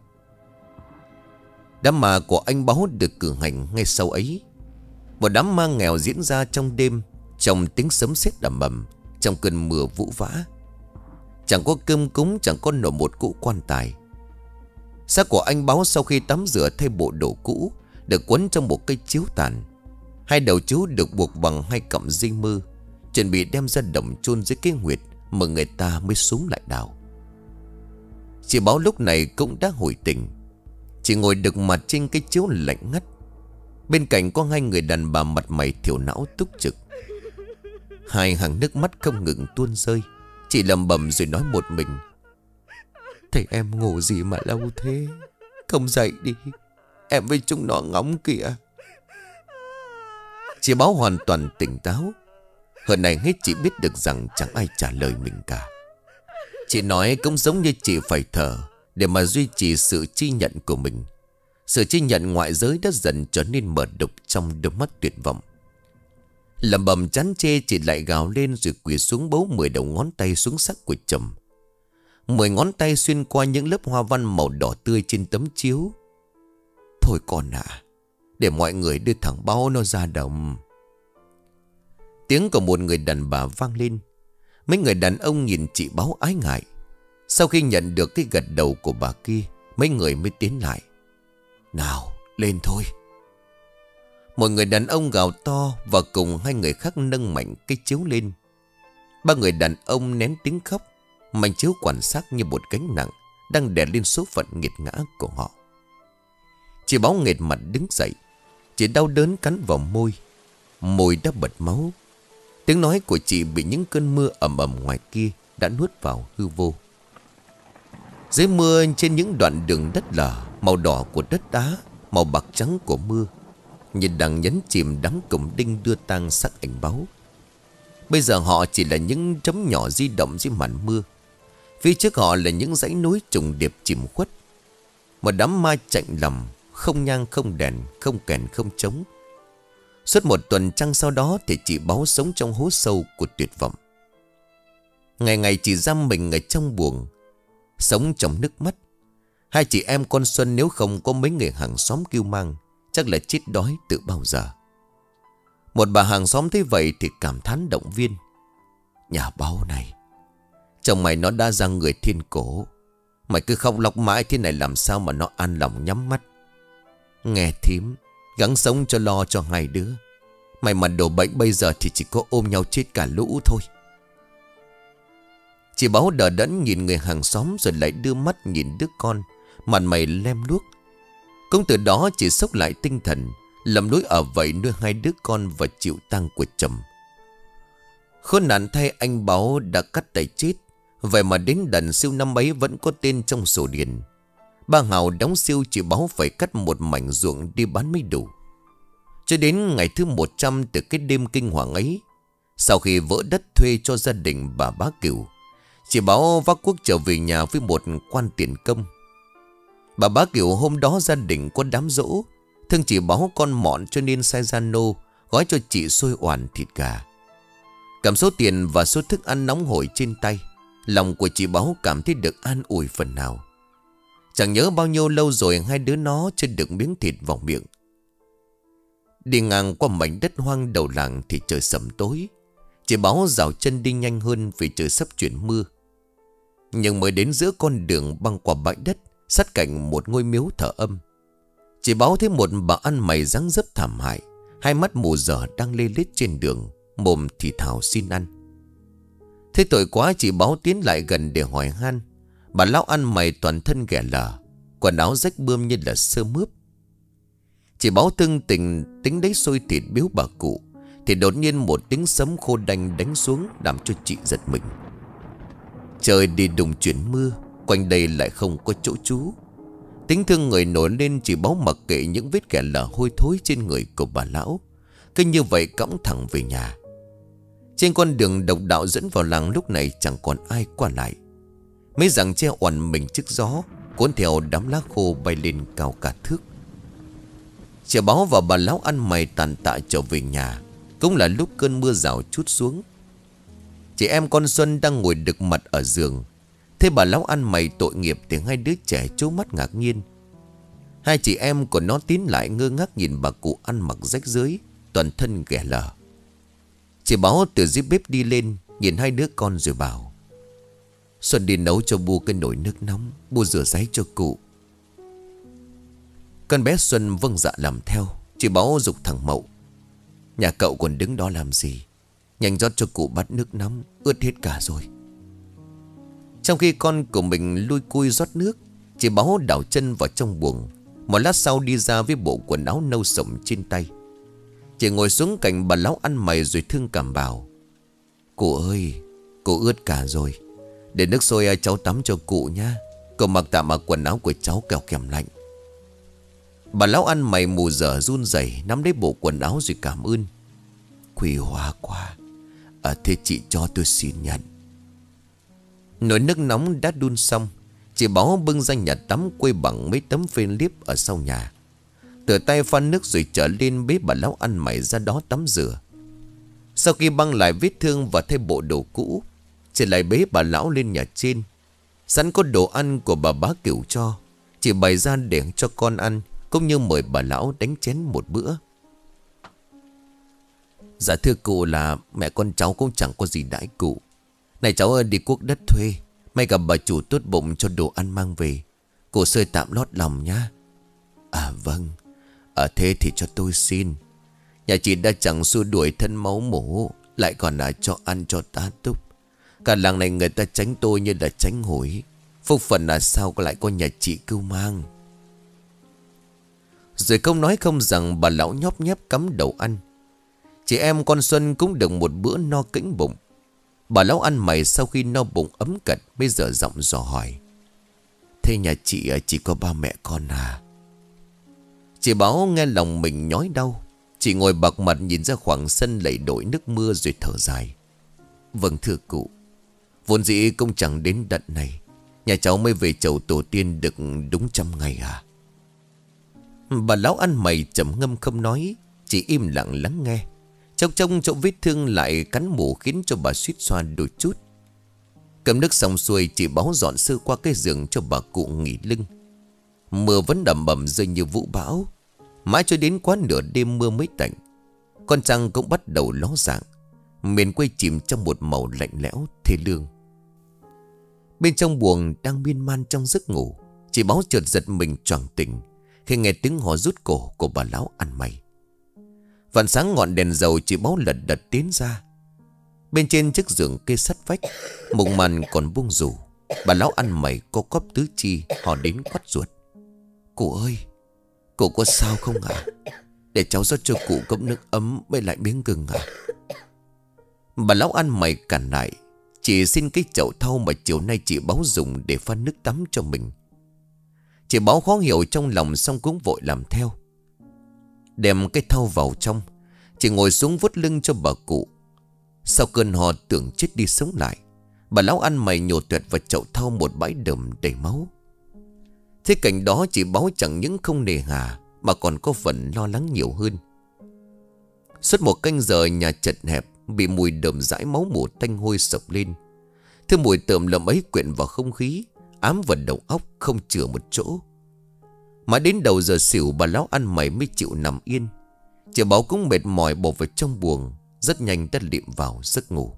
Đám ma của anh Báu được cử hành ngay sau ấy. Một đám ma nghèo diễn ra trong đêm, trong tiếng sấm sét ầm ầm, trong cơn mưa vũ vã. Chẳng có cơm cúng, chẳng có nổi một cỗ quan tài. Xác của anh Báu sau khi tắm rửa thay bộ đồ cũ, được quấn trong một cây chiếu tàn. Hai đầu chiếu được buộc bằng hai cọng dây mơ, chuẩn bị đem ra đồng chôn dưới cái huyệt mà người ta mới xuống lại đào. Chị Báu lúc này cũng đã hồi tỉnh. Chị ngồi đực mặt trên cái chiếu lạnh ngắt. Bên cạnh có hai người đàn bà mặt mày thiểu não túc trực. Hai hàng nước mắt không ngừng tuôn rơi. Chị lầm bầm rồi nói một mình: "Thầy em ngủ gì mà lâu thế? Không dậy đi, em với chúng nó ngóng kìa." Chị Báo hoàn toàn tỉnh táo. Hơn này hết chị biết được rằng chẳng ai trả lời mình cả. Chị nói cũng giống như chị phải thở để mà duy trì sự chi nhận của mình. Sự chi nhận ngoại giới đã dần trở nên mờ đục trong đôi mắt tuyệt vọng. Lầm bầm chán chê, chị lại gào lên rồi quỳ xuống bấu mười đầu ngón tay xuống xác của chồng. Mười ngón tay xuyên qua những lớp hoa văn màu đỏ tươi trên tấm chiếu. "Thôi con ạ, à, để mọi người đưa thằng Báo nó ra đồng." Tiếng của một người đàn bà vang lên. Mấy người đàn ông nhìn chị Báo ái ngại. Sau khi nhận được cái gật đầu của bà kia, mấy người mới tiến lại: "Nào, lên thôi." Một người đàn ông gào to và cùng hai người khác nâng mạnh cái chiếu lên. Ba người đàn ông nén tiếng khóc. Mảnh chiếu quan sát như một gánh nặng đang đè lên số phận nghiệt ngã của họ. Chị Báo nghệt mặt đứng dậy. Chị đau đớn cắn vào môi. Môi đã bật máu. Tiếng nói của chị bị những cơn mưa ầm ầm ngoài kia đã nuốt vào hư vô. Dưới mưa, trên những đoạn đường đất lở, màu đỏ của đất đá, màu bạc trắng của mưa, như đang nhấn chìm đám cổng đinh đưa tang xác anh Báo. Bây giờ họ chỉ là những chấm nhỏ di động dưới màn mưa. Phía trước họ là những dãy núi trùng điệp chìm khuất. Một đám ma chạnh lòng, không nhang không đèn, không kèn không trống. Suốt một tuần trăng sau đó thì chị Báo sống trong hố sâu của tuyệt vọng. Ngày ngày chị giam mình ở trong buồng, sống trong nước mắt. Hai chị em con Xuân nếu không có mấy người hàng xóm kêu mang, chắc là chết đói từ bao giờ. Một bà hàng xóm thấy vậy thì cảm thán động viên: "Nhà Báo này, chồng mày nó đã ra người thiên cổ. Mày cứ khóc lóc mãi thế này làm sao mà nó an lòng nhắm mắt. Nghe thím, gắng sống cho lo cho hai đứa. Mày mà đổ bệnh bây giờ thì chỉ có ôm nhau chết cả lũ thôi." Chị Báo đờ đẫn nhìn người hàng xóm rồi lại đưa mắt nhìn đứa con, mặt mày lem luốc. Cũng từ đó chị sốc lại tinh thần, lầm lối ở vậy nuôi hai đứa con và chịu tang của chồng. Khốn nạn thay, anh Báo đã cắt tay chết. Vậy mà đến đần siêu năm ấy vẫn có tên trong sổ điền. Ba Hào đóng siêu, chị Báo phải cắt một mảnh ruộng đi bán mới đủ. Cho đến ngày thứ một trăm từ cái đêm kinh hoàng ấy, sau khi vỡ đất thuê cho gia đình bà Bá Cửu, chị Báo vác cuốc trở về nhà với một quan tiền công. Bà Bá Cửu hôm đó gia đình có đám giỗ, thương chị Báo con mọn cho nên sai ra nô gói cho chị xôi oàn thịt gà. Cầm số tiền và số thức ăn nóng hổi trên tay, lòng của chị Báo cảm thấy được an ủi phần nào. Chẳng nhớ bao nhiêu lâu rồi hai đứa nó chưa được miếng thịt vào miệng. Đi ngang qua mảnh đất hoang đầu làng thì trời sẩm tối. Chị Báo dạo chân đi nhanh hơn vì trời sắp chuyển mưa. Nhưng mới đến giữa con đường băng qua bãi đất, sát cạnh một ngôi miếu thờ âm, chị Báo thấy một bà ăn mày dáng dấp thảm hại, hai mắt mù dở đang lê lết trên đường, mồm thì thào xin ăn. Thế tội quá, chị Báo tiến lại gần để hỏi han. Bà lão ăn mày toàn thân ghẻ lở, quần áo rách bươm như là sơ mướp. Chị Báo thương tình tính đấy xôi thịt biếu bà cụ, thì đột nhiên một tiếng sấm khô đanh đánh xuống làm cho chị giật mình. Trời đi đùng chuyển mưa, quanh đây lại không có chỗ trú. Tính thương người nổi lên, chị Báo mặc kệ những vết ghẻ lở hôi thối trên người của bà lão, cứ như vậy cõng thẳng về nhà. Trên con đường độc đạo dẫn vào làng lúc này chẳng còn ai qua lại. Mấy rặng tre oằn mình trước gió, cuốn theo đám lá khô bay lên cao cả thước. Chị Báo và bà lão ăn mày tàn tạ trở về nhà. Cũng là lúc cơn mưa rào trút xuống. Chị em con Xuân đang ngồi đực mặt ở giường. Thế bà lão ăn mày tội nghiệp thì hai đứa trẻ trố mắt ngạc nhiên. Hai chị em của nó tín lại ngơ ngác nhìn bà cụ ăn mặc rách rưới, toàn thân ghẻ lở. Chị Báo từ dưới bếp đi lên, nhìn hai đứa con rồi bảo: Xuân đi nấu cho Bu cái nồi nước nóng, Bu rửa ráy cho cụ. Con bé Xuân vâng dạ làm theo. Chị Báo giục thằng Mậu: Nhà cậu còn đứng đó làm gì? Nhanh rót cho cụ bát nước nóng, ướt hết cả rồi. Trong khi con của mình lui cui rót nước, chị Báo đảo chân vào trong buồng. Một lát sau đi ra với bộ quần áo nâu sậm trên tay. Chị ngồi xuống cạnh bà lão ăn mày rồi thương cảm bảo: Cụ ơi, cụ ướt cả rồi. Để nước sôi cháu tắm cho cụ nha. Cậu mặc tạm mặc quần áo của cháu kẻo kèm lạnh. Bà lão ăn mày mù dở run rẩy nắm lấy bộ quần áo rồi cảm ơn: Quý hóa quá. À thế chị cho tôi xin nhận. Nồi nước nóng đã đun xong. Chị Báo bưng ra nhà tắm quây bằng mấy tấm phên liếp ở sau nhà. Từ tay pha nước rồi trở lên bế bà lão ăn mày ra đó tắm rửa. Sau khi băng lại vết thương và thay bộ đồ cũ, chị lại bế bà lão lên nhà trên. Sẵn có đồ ăn của bà bá Kiểu cho, chị bày ra để cho con ăn, cũng như mời bà lão đánh chén một bữa. Dạ thưa cụ là mẹ con cháu cũng chẳng có gì đãi cụ. Này cháu đi cuốc đất thuê, may gặp bà chủ tốt bụng cho đồ ăn mang về. Cụ sơi tạm lót lòng nhá. À vâng. À thế thì cho tôi xin. Nhà chị đã chẳng xua đuổi thân máu mủ, lại còn là cho ăn cho tá túc. Cả làng này người ta tránh tôi như là tránh hối. Phúc phần là sao lại có nhà chị cưu mang. Rồi không nói không rằng bà lão nhóp nhép cắm đầu ăn. Chị em con Xuân cũng được một bữa no kĩnh bụng. Bà lão ăn mày sau khi no bụng ấm cật bây giờ giọng dò hỏi: Thế nhà chị chỉ có ba mẹ con à? Chị Báo nghe lòng mình nhói đau. Chị ngồi bạc mặt nhìn ra khoảng sân lầy đổi nước mưa rồi thở dài: Vâng thưa cụ, vốn dĩ cũng chẳng đến đợt này. Nhà cháu mới về chầu tổ tiên được đúng trăm ngày à? Bà lão ăn mày trầm ngâm không nói, chỉ im lặng lắng nghe. Trong trong chỗ vết thương lại cắn mủ khiến cho bà suýt xoa đôi chút. Cầm nước xong xuôi, chị Báo dọn sơ qua cái giường cho bà cụ nghỉ lưng. Mưa vẫn đầm bầm rơi như vũ bão. Mãi cho đến quá nửa đêm mưa mới tạnh. Con trăng cũng bắt đầu ló dạng. Miền quê chìm trong một màu lạnh lẽo thê lương. Bên trong buồng đang miên man trong giấc ngủ, chị Báo chợt giật mình choàng tỉnh khi nghe tiếng hò rút cổ của bà lão ăn mày. Vạn sáng ngọn đèn dầu, chị Báo lật đật tiến ra. Bên trên chiếc giường kê sắt vách, mùng màn còn buông rủ. Bà lão ăn mày co cóp tứ chi, hò đến quắt ruột: Cụ ơi, cụ có sao không ạ? À? Để cháu rót cho cụ cốc nước ấm với lại miếng gừng ạ. À? Bà lão ăn mày cản lại: Chị xin cái chậu thau mà chiều nay chị Báo dùng để pha nước tắm cho mình. Chị Báo khó hiểu trong lòng xong cũng vội làm theo. Đem cái thau vào trong, chị ngồi xuống vuốt lưng cho bà cụ. Sau cơn ho tưởng chết đi sống lại, bà lão ăn mày nhổ tuyệt vào chậu thau một bãi đầm đầy máu. Thế cảnh đó chị Báo chẳng những không nề hà mà còn có phần lo lắng nhiều hơn. Suốt một canh giờ nhà chật hẹp, bị mùi đờm dãi máu mủ tanh hôi sộc lên. Thứ mùi tởm lợm ấy quyện vào không khí, ám vào đầu óc không chừa một chỗ. Mãi đến đầu giờ xỉu, bà lão ăn mày mới chịu nằm yên. Chị Báo cũng mệt mỏi bỏ vào trong buồng, rất nhanh đã liệm vào giấc ngủ.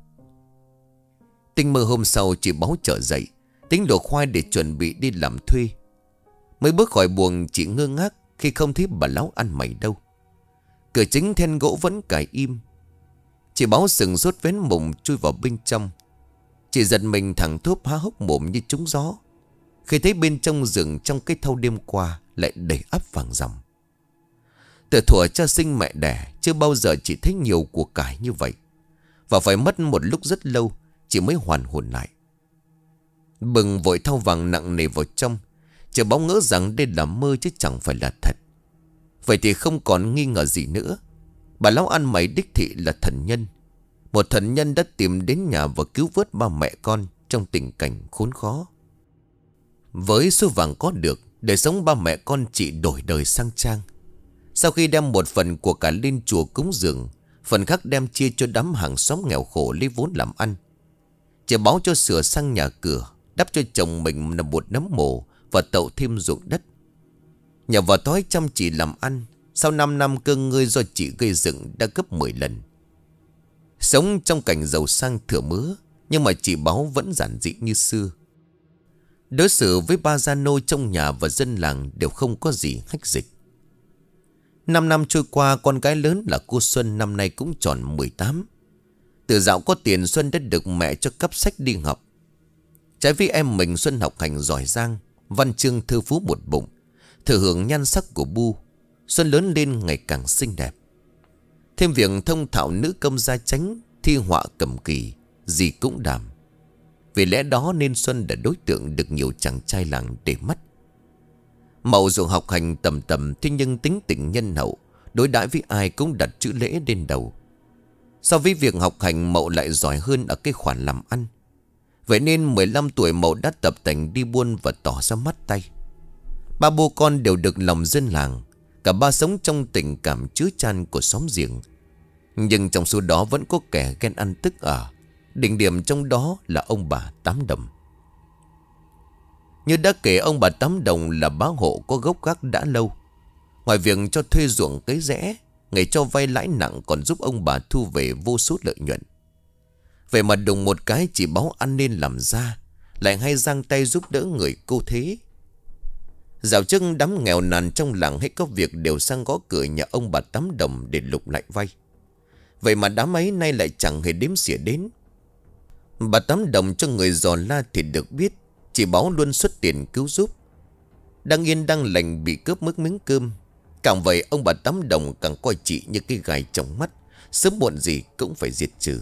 Tinh mơ hôm sau, chị Báo trở dậy, tính đồ khoai để chuẩn bị đi làm thuê. Mới bước khỏi buồng, chị ngơ ngác khi không thấy bà lão ăn mày đâu. Cửa chính then gỗ vẫn cài im. Chị Báo sừng sốt vén mùng chui vào bên trong. Chị giật mình thẳng thốt há hốc mồm như trúng gió khi thấy bên trong giường trong cái thau đêm qua lại đầy ắp vàng ròng. Từ thuở cha sinh mẹ đẻ, chưa bao giờ chị thấy nhiều của cải như vậy. Và phải mất một lúc rất lâu chị mới hoàn hồn lại. Bừng vội thau vàng nặng nề vào trong. Chị Báo ngỡ rằng đây là mơ chứ chẳng phải là thật. Vậy thì không còn nghi ngờ gì nữa. Bà lão ăn mày đích thị là thần nhân. một thần nhân đã tìm đến nhà và cứu vớt ba mẹ con trong tình cảnh khốn khó. Với số vàng có được, đời sống ba mẹ con chị đổi đời sang trang. Sau khi đem một phần của cả lên chùa cúng dường, phần khác đem chia cho đám hàng xóm nghèo khổ lấy vốn làm ăn. Chị báo cho sửa sang nhà cửa, đắp cho chồng mình là một nấm mồ và tậu thêm ruộng đất. Nhờ vào thói chăm chỉ làm ăn, sau năm năm cơ ngơi do chị gây dựng đã gấp mười lần. Sống trong cảnh giàu sang thừa mứa, nhưng mà chị báo vẫn giản dị như xưa. Đối xử với ba gia nô trong nhà và dân làng đều không có gì hách dịch. Năm năm trôi qua, con gái lớn là cô Xuân năm nay cũng tròn mười tám. Từ dạo có tiền, Xuân đã được mẹ cho cắp sách đi học. Trái với em mình, Xuân học hành giỏi giang, văn chương thơ phú một bụng, thừa hưởng nhan sắc của Bu. Xuân lớn lên ngày càng xinh đẹp. Thêm việc thông thạo nữ công gia chánh, thi họa cầm kỳ, gì cũng đảm. Vì lẽ đó nên Xuân đã đối tượng được nhiều chàng trai làng để mắt. Mậu dù học hành tầm tầm, thế nhưng tính tình nhân hậu, đối đãi với ai cũng đặt chữ lễ lên đầu. So với việc học hành, Mậu lại giỏi hơn ở cái khoản làm ăn. Vậy nên mười lăm tuổi Mậu đã tập tành đi buôn và tỏ ra mắt tay. Ba bố con đều được lòng dân làng. Cả ba sống trong tình cảm chứa chan của xóm giềng. Nhưng trong số đó vẫn có kẻ ghen ăn tức ở. Đỉnh điểm trong đó là ông bà Tám Đồng. Như đã kể, ông bà Tám Đồng là bá hộ có gốc gác đã lâu. Ngoài việc cho thuê ruộng cấy rẽ, ngày cho vay lãi nặng còn giúp ông bà thu về vô số lợi nhuận. Vậy mà đùng một cái chỉ báo ăn nên làm ra, lại hay giang tay giúp đỡ người cô thế. Dạo trước đám nghèo nàn trong làng hết có việc đều sang gõ cửa nhà ông bà Tám Đồng để lục lại vay. Vậy mà đám ấy nay lại chẳng hề đếm xỉa đến. Bà Tám Đồng cho người dò la thì được biết chị báo luôn xuất tiền cứu giúp. Đang yên đang lành bị cướp mất miếng cơm. Càng vậy ông bà Tám Đồng càng coi chị như cái gai trong mắt, sớm muộn gì cũng phải diệt trừ.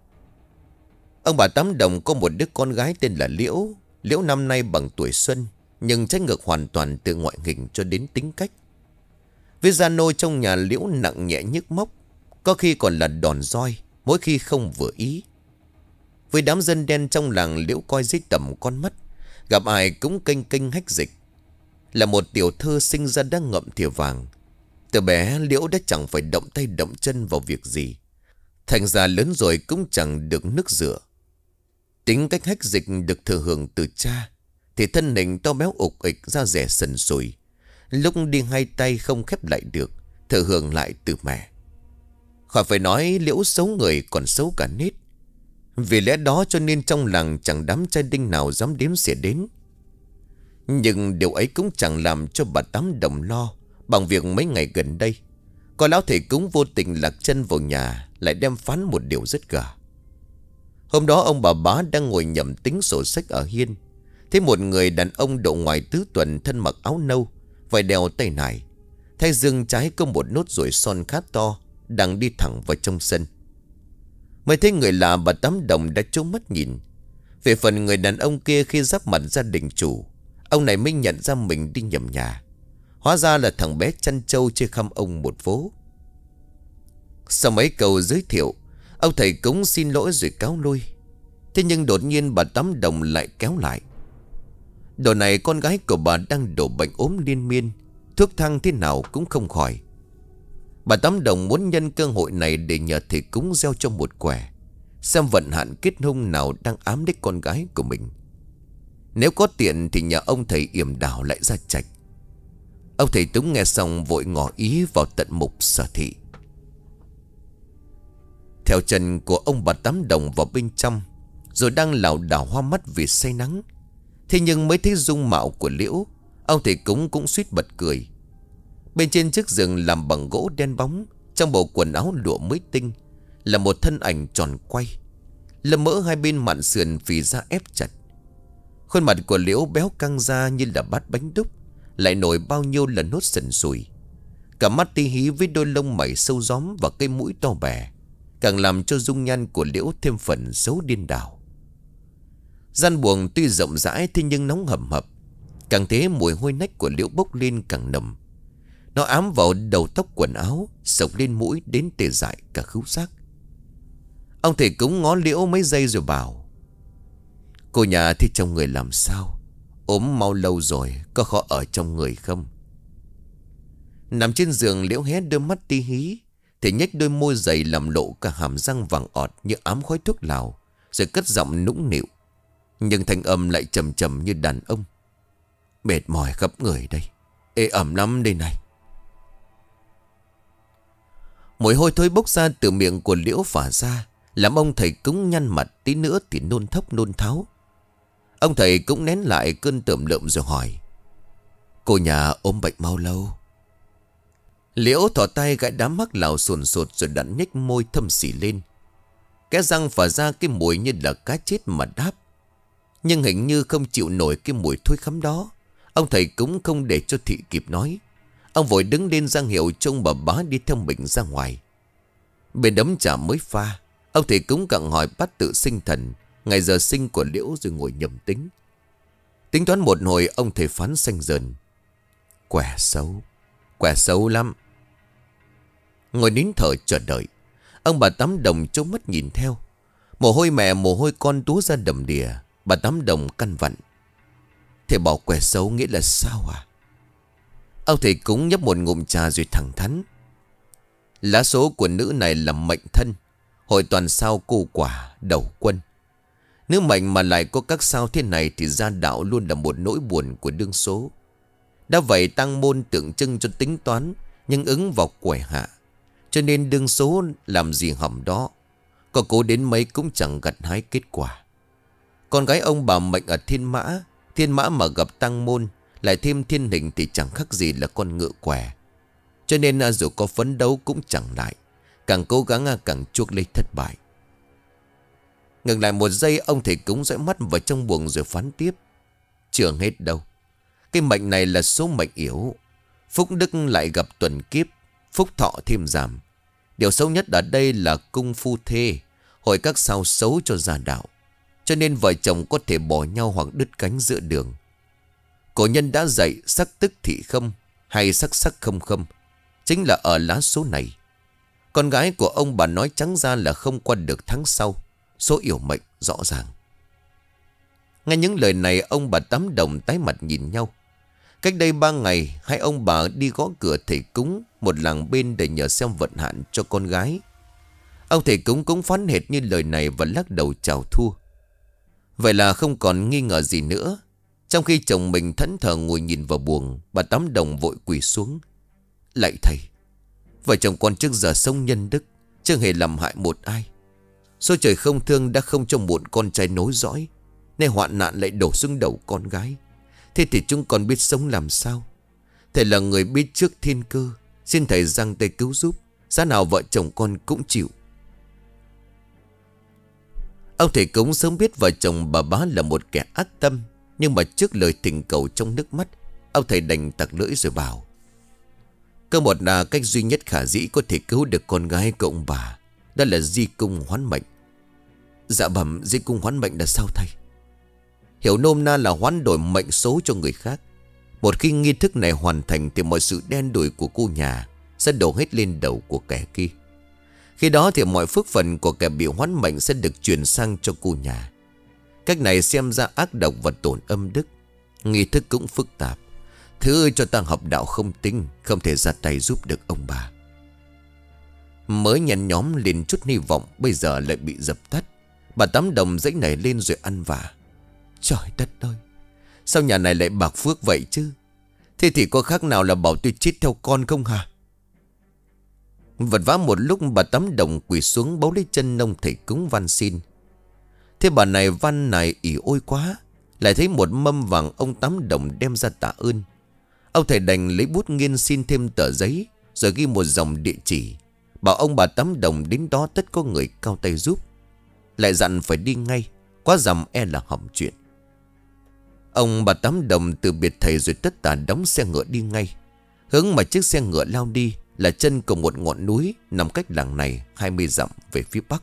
Ông bà Tám Đồng có một đứa con gái tên là Liễu. Liễu năm nay bằng tuổi Xuân, nhưng trái ngược hoàn toàn từ ngoại hình cho đến tính cách. Với gia nô trong nhà, Liễu nặng nhẹ nhức móc, có khi còn là đòn roi mỗi khi không vừa ý. Với đám dân đen trong làng, Liễu coi dưới tầm con mắt, gặp ai cũng kênh kênh hách dịch. Là một tiểu thơ sinh ra đã ngậm thìa vàng, từ bé Liễu đã chẳng phải động tay động chân vào việc gì. Thành ra lớn rồi cũng chẳng được nước rửa. Tính cách hách dịch được thừa hưởng từ cha, thì thân hình to béo ục ịch, da rẻ sần sùi, lúc đi hai tay không khép lại được, thừa hưởng lại từ mẹ. Khỏi phải nói Liễu xấu người còn xấu cả nết. Vì lẽ đó cho nên trong làng chẳng đám trai đinh nào dám đếm xỉa đến. Nhưng điều ấy cũng chẳng làm cho bà Tám Đồng lo bằng việc mấy ngày gần đây có lão thầy cúng vô tình lạc chân vào nhà, lại đem phán một điều rất gà. Hôm đó ông bà Bá đang ngồi nhẩm tính sổ sách ở hiên, thấy một người đàn ông độ ngoài tứ tuần, thân mặc áo nâu, vải đeo tay nải, thay dương trái có một nốt ruồi son khá to, đang đi thẳng vào trong sân. Mới thấy người lạ, bà Tám Đồng đã trố mắt nhìn. Về phần người đàn ông kia, khi giáp mặt gia đình chủ, ông này mới nhận ra mình đi nhầm nhà. Hóa ra là thằng bé chăn trâu chơi khăm ông một vố. Sau mấy câu giới thiệu, ông thầy cúng xin lỗi rồi cáo lui. Thế nhưng đột nhiên bà Tám Đồng lại kéo lại. Độ này con gái của bà đang đổ bệnh ốm liên miên, thuốc thang thế nào cũng không khỏi. Bà Tám Đồng muốn nhân cơ hội này để nhờ thầy cúng gieo cho một quẻ, xem vận hạn kết hôn nào đang ám đích con gái của mình. Nếu có tiện thì nhờ ông thầy yểm đảo lại ra trạch. Ông thầy Túng nghe xong vội ngỏ ý vào tận mục sở thị. Theo chân của ông bà Tám Đồng vào bên trong, rồi đang lảo đảo hoa mắt vì say nắng. Thế nhưng mới thấy dung mạo của Liễu, ông thầy cúng cũng suýt bật cười. Bên trên chiếc giường làm bằng gỗ đen bóng, trong bộ quần áo lụa mới tinh, là một thân ảnh tròn quay, lâm mỡ hai bên mạn sườn phì ra ép chặt. Khuôn mặt của Liễu béo căng ra như là bát bánh đúc, lại nổi bao nhiêu là nốt sần sùi. Cả mắt tí hí với đôi lông mày sâu gióm và cây mũi to bè, càng làm cho dung nhan của Liễu thêm phần xấu điên đảo. Gian buồng tuy rộng rãi, thế nhưng nóng hầm hập, càng thế mùi hôi nách của Liễu bốc lên càng nồng. Nó ám vào đầu tóc quần áo, sộc lên mũi đến tê dại cả khứu giác. Ông thầy cúng ngó Liễu mấy giây rồi bảo: cô nhà thì trong người làm sao? Ốm mau lâu rồi, có khó ở trong người không? Nằm trên giường, Liễu hé đôi mắt tí hí, thì nhếch đôi môi dày làm lộ cả hàm răng vàng ọt như ám khói thuốc lào, rồi cất giọng nũng nịu, nhưng thanh âm lại trầm trầm như đàn ông: mệt mỏi khắp người đây, ê ẩm lắm đây này. Mùi hôi thối bốc ra từ miệng của Liễu phả ra, làm ông thầy cúng nhăn mặt, tí nữa thì nôn thốc nôn tháo. Ông thầy cũng nén lại cơn tởm lợm rồi hỏi: cô nhà ốm bệnh mau lâu? Liễu thò tay gãi đám mắc lào sồn sột rồi đặt nhếch môi thâm xỉ lên. Cái răng phả ra cái mùi như là cá chết mà đáp. Nhưng hình như không chịu nổi cái mùi thối khắm đó. Ông thầy cũng không để cho thị kịp nói. Ông vội đứng lên ra hiệu trông bà bá đi theo mình ra ngoài. Bên đấm trà mới pha, ông thầy cũng gặng hỏi bát tự sinh thần, ngày giờ sinh của Liễu rồi ngồi nhầm tính. Tính toán một hồi, ông thầy phán xanh dần: quẻ xấu, quẻ xấu lắm. Ngồi nín thở chờ đợi. Ông bà Tám Đồng trông mắt nhìn theo. Mồ hôi mẹ mồ hôi con túa ra đầm đìa. Bà Tám Đồng căn vặn: thầy bảo quẻ xấu nghĩa là sao à? Ông thầy cũng nhấp một ngụm trà rồi thẳng thắn: lá số của nữ này là mệnh thân, hội toàn sao cô quả đầu quân. Nếu mệnh mà lại có các sao thế này thì gia đạo luôn là một nỗi buồn của đương số. Đã vậy tăng môn tượng trưng cho tính toán, nhưng ứng vào quẻ hạ, cho nên đương số làm gì hỏng đó, có cố đến mấy cũng chẳng gặt hái kết quả. Con gái ông bà mệnh ở thiên mã, thiên mã mà gặp tăng môn, lại thêm thiên hình thì chẳng khác gì là con ngựa quẻ. Cho nên dù có phấn đấu cũng chẳng lại, càng cố gắng càng chuốc lấy thất bại. Ngừng lại một giây, ông thầy cúng dõi mắt vào trong buồng rồi phán tiếp: chưa hết đâu. Cái mệnh này là số mệnh yếu, phúc đức lại gặp tuần kiếp, phúc thọ thêm giảm. Điều xấu nhất ở đây là cung phu thê, hội các sao xấu cho gia đạo, cho nên vợ chồng có thể bỏ nhau hoặc đứt cánh giữa đường. Cổ nhân đã dạy sắc tức thị khâm hay sắc sắc không khâm, chính là ở lá số này. Con gái của ông bà nói trắng ra là không qua được tháng sau, số yểu mệnh rõ ràng. Nghe những lời này, ông bà Tám Đồng tái mặt nhìn nhau. Cách đây ba ngày, hai ông bà đi gõ cửa thầy cúng một làng bên để nhờ xem vận hạn cho con gái. Ông thầy cúng cũng phán hệt như lời này và lắc đầu chào thua. Vậy là không còn nghi ngờ gì nữa. Trong khi chồng mình thẫn thờ ngồi nhìn vào buồng, bà Tám Đồng vội quỳ xuống: lạy thầy, vợ chồng con trước giờ sống nhân đức, chưa hề làm hại một ai. Số trời không thương đã không cho một con trai nối dõi, nên hoạn nạn lại đổ xuống đầu con gái. Thế thì chúng còn biết sống làm sao? Thầy là người biết trước thiên cơ, xin thầy giang tay cứu giúp, giá nào vợ chồng con cũng chịu. Ông thầy cúng sớm biết vợ chồng bà bá là một kẻ ác tâm, nhưng mà trước lời thỉnh cầu trong nước mắt, ông thầy đành tặc lưỡi rồi bảo: có một là cách duy nhất khả dĩ có thể cứu được con gái của ông bà, đó là di cung hoán mệnh. Dạ bẩm, di cung hoán mệnh là sao thầy? Hiểu nôm na là hoán đổi mệnh số cho người khác. Một khi nghi thức này hoàn thành thì mọi sự đen đủi của cô nhà sẽ đổ hết lên đầu của kẻ kia. Khi đó thì mọi phước phần của kẻ bị hoán mệnh sẽ được chuyển sang cho cô nhà. Cách này xem ra ác độc và tổn âm đức. Nghi thức cũng phức tạp. Thứ cho ta học đạo không tinh, không thể ra tay giúp được ông bà. Mới nhăn nhóm lên chút hy vọng, bây giờ lại bị dập tắt. Bà Tám Đồng dãy nảy lên rồi ăn vạ: trời đất ơi, sao nhà này lại bạc phước vậy chứ? Thế thì có khác nào là bảo tôi chết theo con không hả? Vật vã một lúc, bà Tám Đồng quỳ xuống bấu lấy chân ông thầy cúng van xin. Thế bà này van này ỉ ôi quá, lại thấy một mâm vàng ông Tám Đồng đem ra tạ ơn. Ông thầy đành lấy bút nghiên xin thêm tờ giấy, rồi ghi một dòng địa chỉ, bảo ông bà Tám Đồng đến đó tất có người cao tay giúp. Lại dặn phải đi ngay, quá dằm e là hỏng chuyện. Ông bà Tám Đồng từ biệt thầy rồi tất tả đóng xe ngựa đi ngay. Hướng mà chiếc xe ngựa lao đi là chân của một ngọn núi nằm cách làng này hai mươi dặm về phía bắc.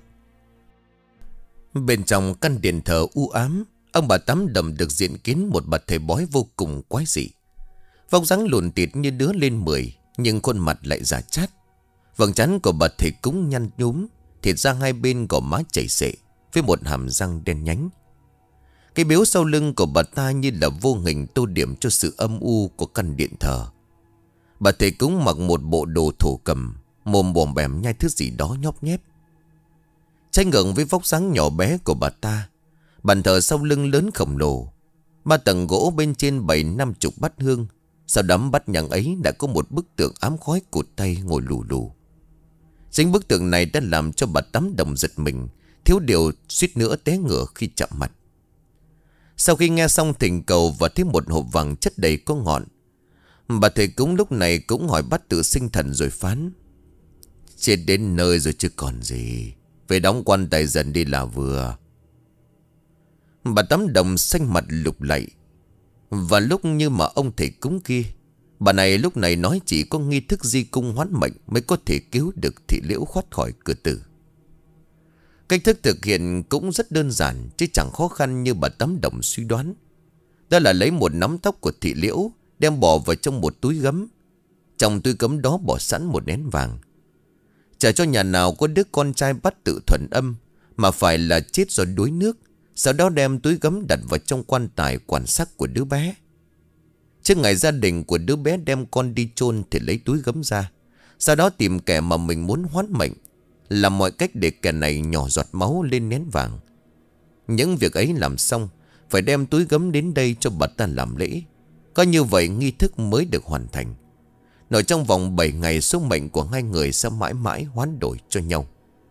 Bên trong căn điện thờ u ám, ông bà Tám Đồng được diện kiến một bà thầy bói vô cùng quái dị. Vóc dáng lùn tịt như đứa lên mười, nhưng khuôn mặt lại già chát. Vầng trán của bà thầy cúng nhăn nhúm, thịt răng hai bên gò má chảy xệ, với một hàm răng đen nhánh. Cái biếu sau lưng của bà ta như là vô hình tô điểm cho sự âm u của căn điện thờ. Bà thầy cúng mặc một bộ đồ thổ cầm, mồm bòm bèm nhai thứ gì đó nhóp nhép. Trái ngược với vóc dáng nhỏ bé của bà ta, bàn thờ sau lưng lớn khổng lồ, ba tầng gỗ bên trên bảy năm chục bát hương. Sau đám bát nhang ấy đã có một bức tượng ám khói cụt tay ngồi lù lù. Chính bức tượng này đã làm cho bà Tám Đồng giật mình, thiếu điều suýt nữa té ngửa khi chạm mặt. Sau khi nghe xong thỉnh cầu và thấy một hộp vàng chất đầy có ngọn, bà thầy cúng lúc này cũng hỏi bát tự sinh thần rồi phán: chết đến nơi rồi chứ còn gì, về đóng quan tài dần đi là vừa. Bà Tám Đồng xanh mặt lục lạy. Và lúc như mà ông thầy cúng kia, bà này lúc này nói chỉ có nghi thức di cung hoán mệnh mới có thể cứu được thị liễu thoát khỏi cửa tử. Cách thức thực hiện cũng rất đơn giản, chứ chẳng khó khăn như bà Tám Đồng suy đoán. Đó là lấy một nắm tóc của thị liễu, đem bỏ vào trong một túi gấm. Trong túi gấm đó bỏ sẵn một nén vàng. Chả cho nhà nào có đứa con trai bắt tự thuần âm, mà phải là chết do đuối nước. Sau đó đem túi gấm đặt vào trong quan tài quan xác của đứa bé. Trước ngày gia đình của đứa bé đem con đi chôn thì lấy túi gấm ra. Sau đó tìm kẻ mà mình muốn hoán mệnh, làm mọi cách để kẻ này nhỏ giọt máu lên nén vàng. Những việc ấy làm xong, phải đem túi gấm đến đây cho bà ta làm lễ. Có như vậy nghi thức mới được hoàn thành. Nội trong vòng bảy ngày số mệnh của hai người sẽ mãi mãi hoán đổi cho nhau.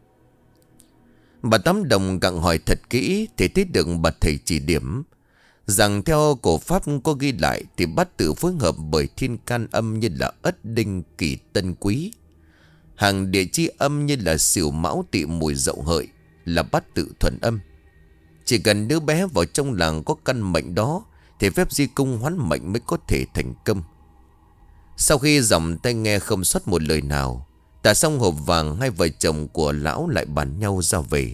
Bà Tám Đồng gặng hỏi thật kỹ thì thấy được bà thầy chỉ điểm rằng theo cổ pháp có ghi lại thì bát tự phối hợp bởi thiên can âm như là Ất Đinh Kỷ Tân Quý, hàng địa chi âm như là Sửu Mão Tỵ Mùi Dậu Hợi là bát tự thuần âm. Chỉ cần đứa bé vào trong làng có căn mệnh đó thì phép di cung hoán mệnh mới có thể thành công. Sau khi dòng tay nghe không sót một lời nào, trả xong hộp vàng, hai vợ chồng của lão lại bàn nhau ra về.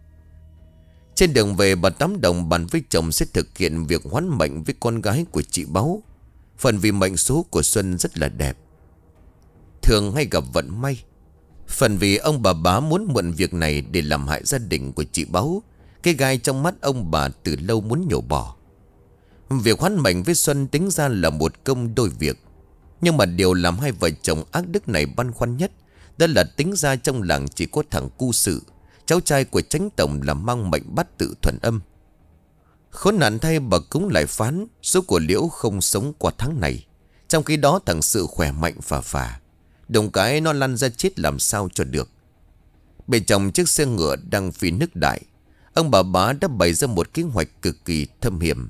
Trên đường về, bà Tám Đồng bàn với chồng sẽ thực hiện việc hoán mệnh với con gái của chị Báu. Phần vì mệnh số của Xuân rất là đẹp, thường hay gặp vận may. Phần vì ông bà bá muốn mượn việc này để làm hại gia đình của chị Báu. Cái gai trong mắt ông bà từ lâu muốn nhổ bỏ. Việc hoán mệnh với Xuân tính ra là một công đôi việc. Nhưng mà điều làm hai vợ chồng ác đức này băn khoăn nhất, đó là tính ra trong làng chỉ có thằng cu Sự, cháu trai của Chánh Tổng, là mang mệnh bát tự thuần âm. Khốn nạn thay, bà cúng lại phán số của Liễu không sống qua tháng này. Trong khi đó thằng Sự khỏe mạnh phà phà, đồng cái nó lăn ra chết làm sao cho được. Bên trong chiếc xe ngựa đang phi nước đại, ông bà bá đã bày ra một kế hoạch cực kỳ thâm hiểm.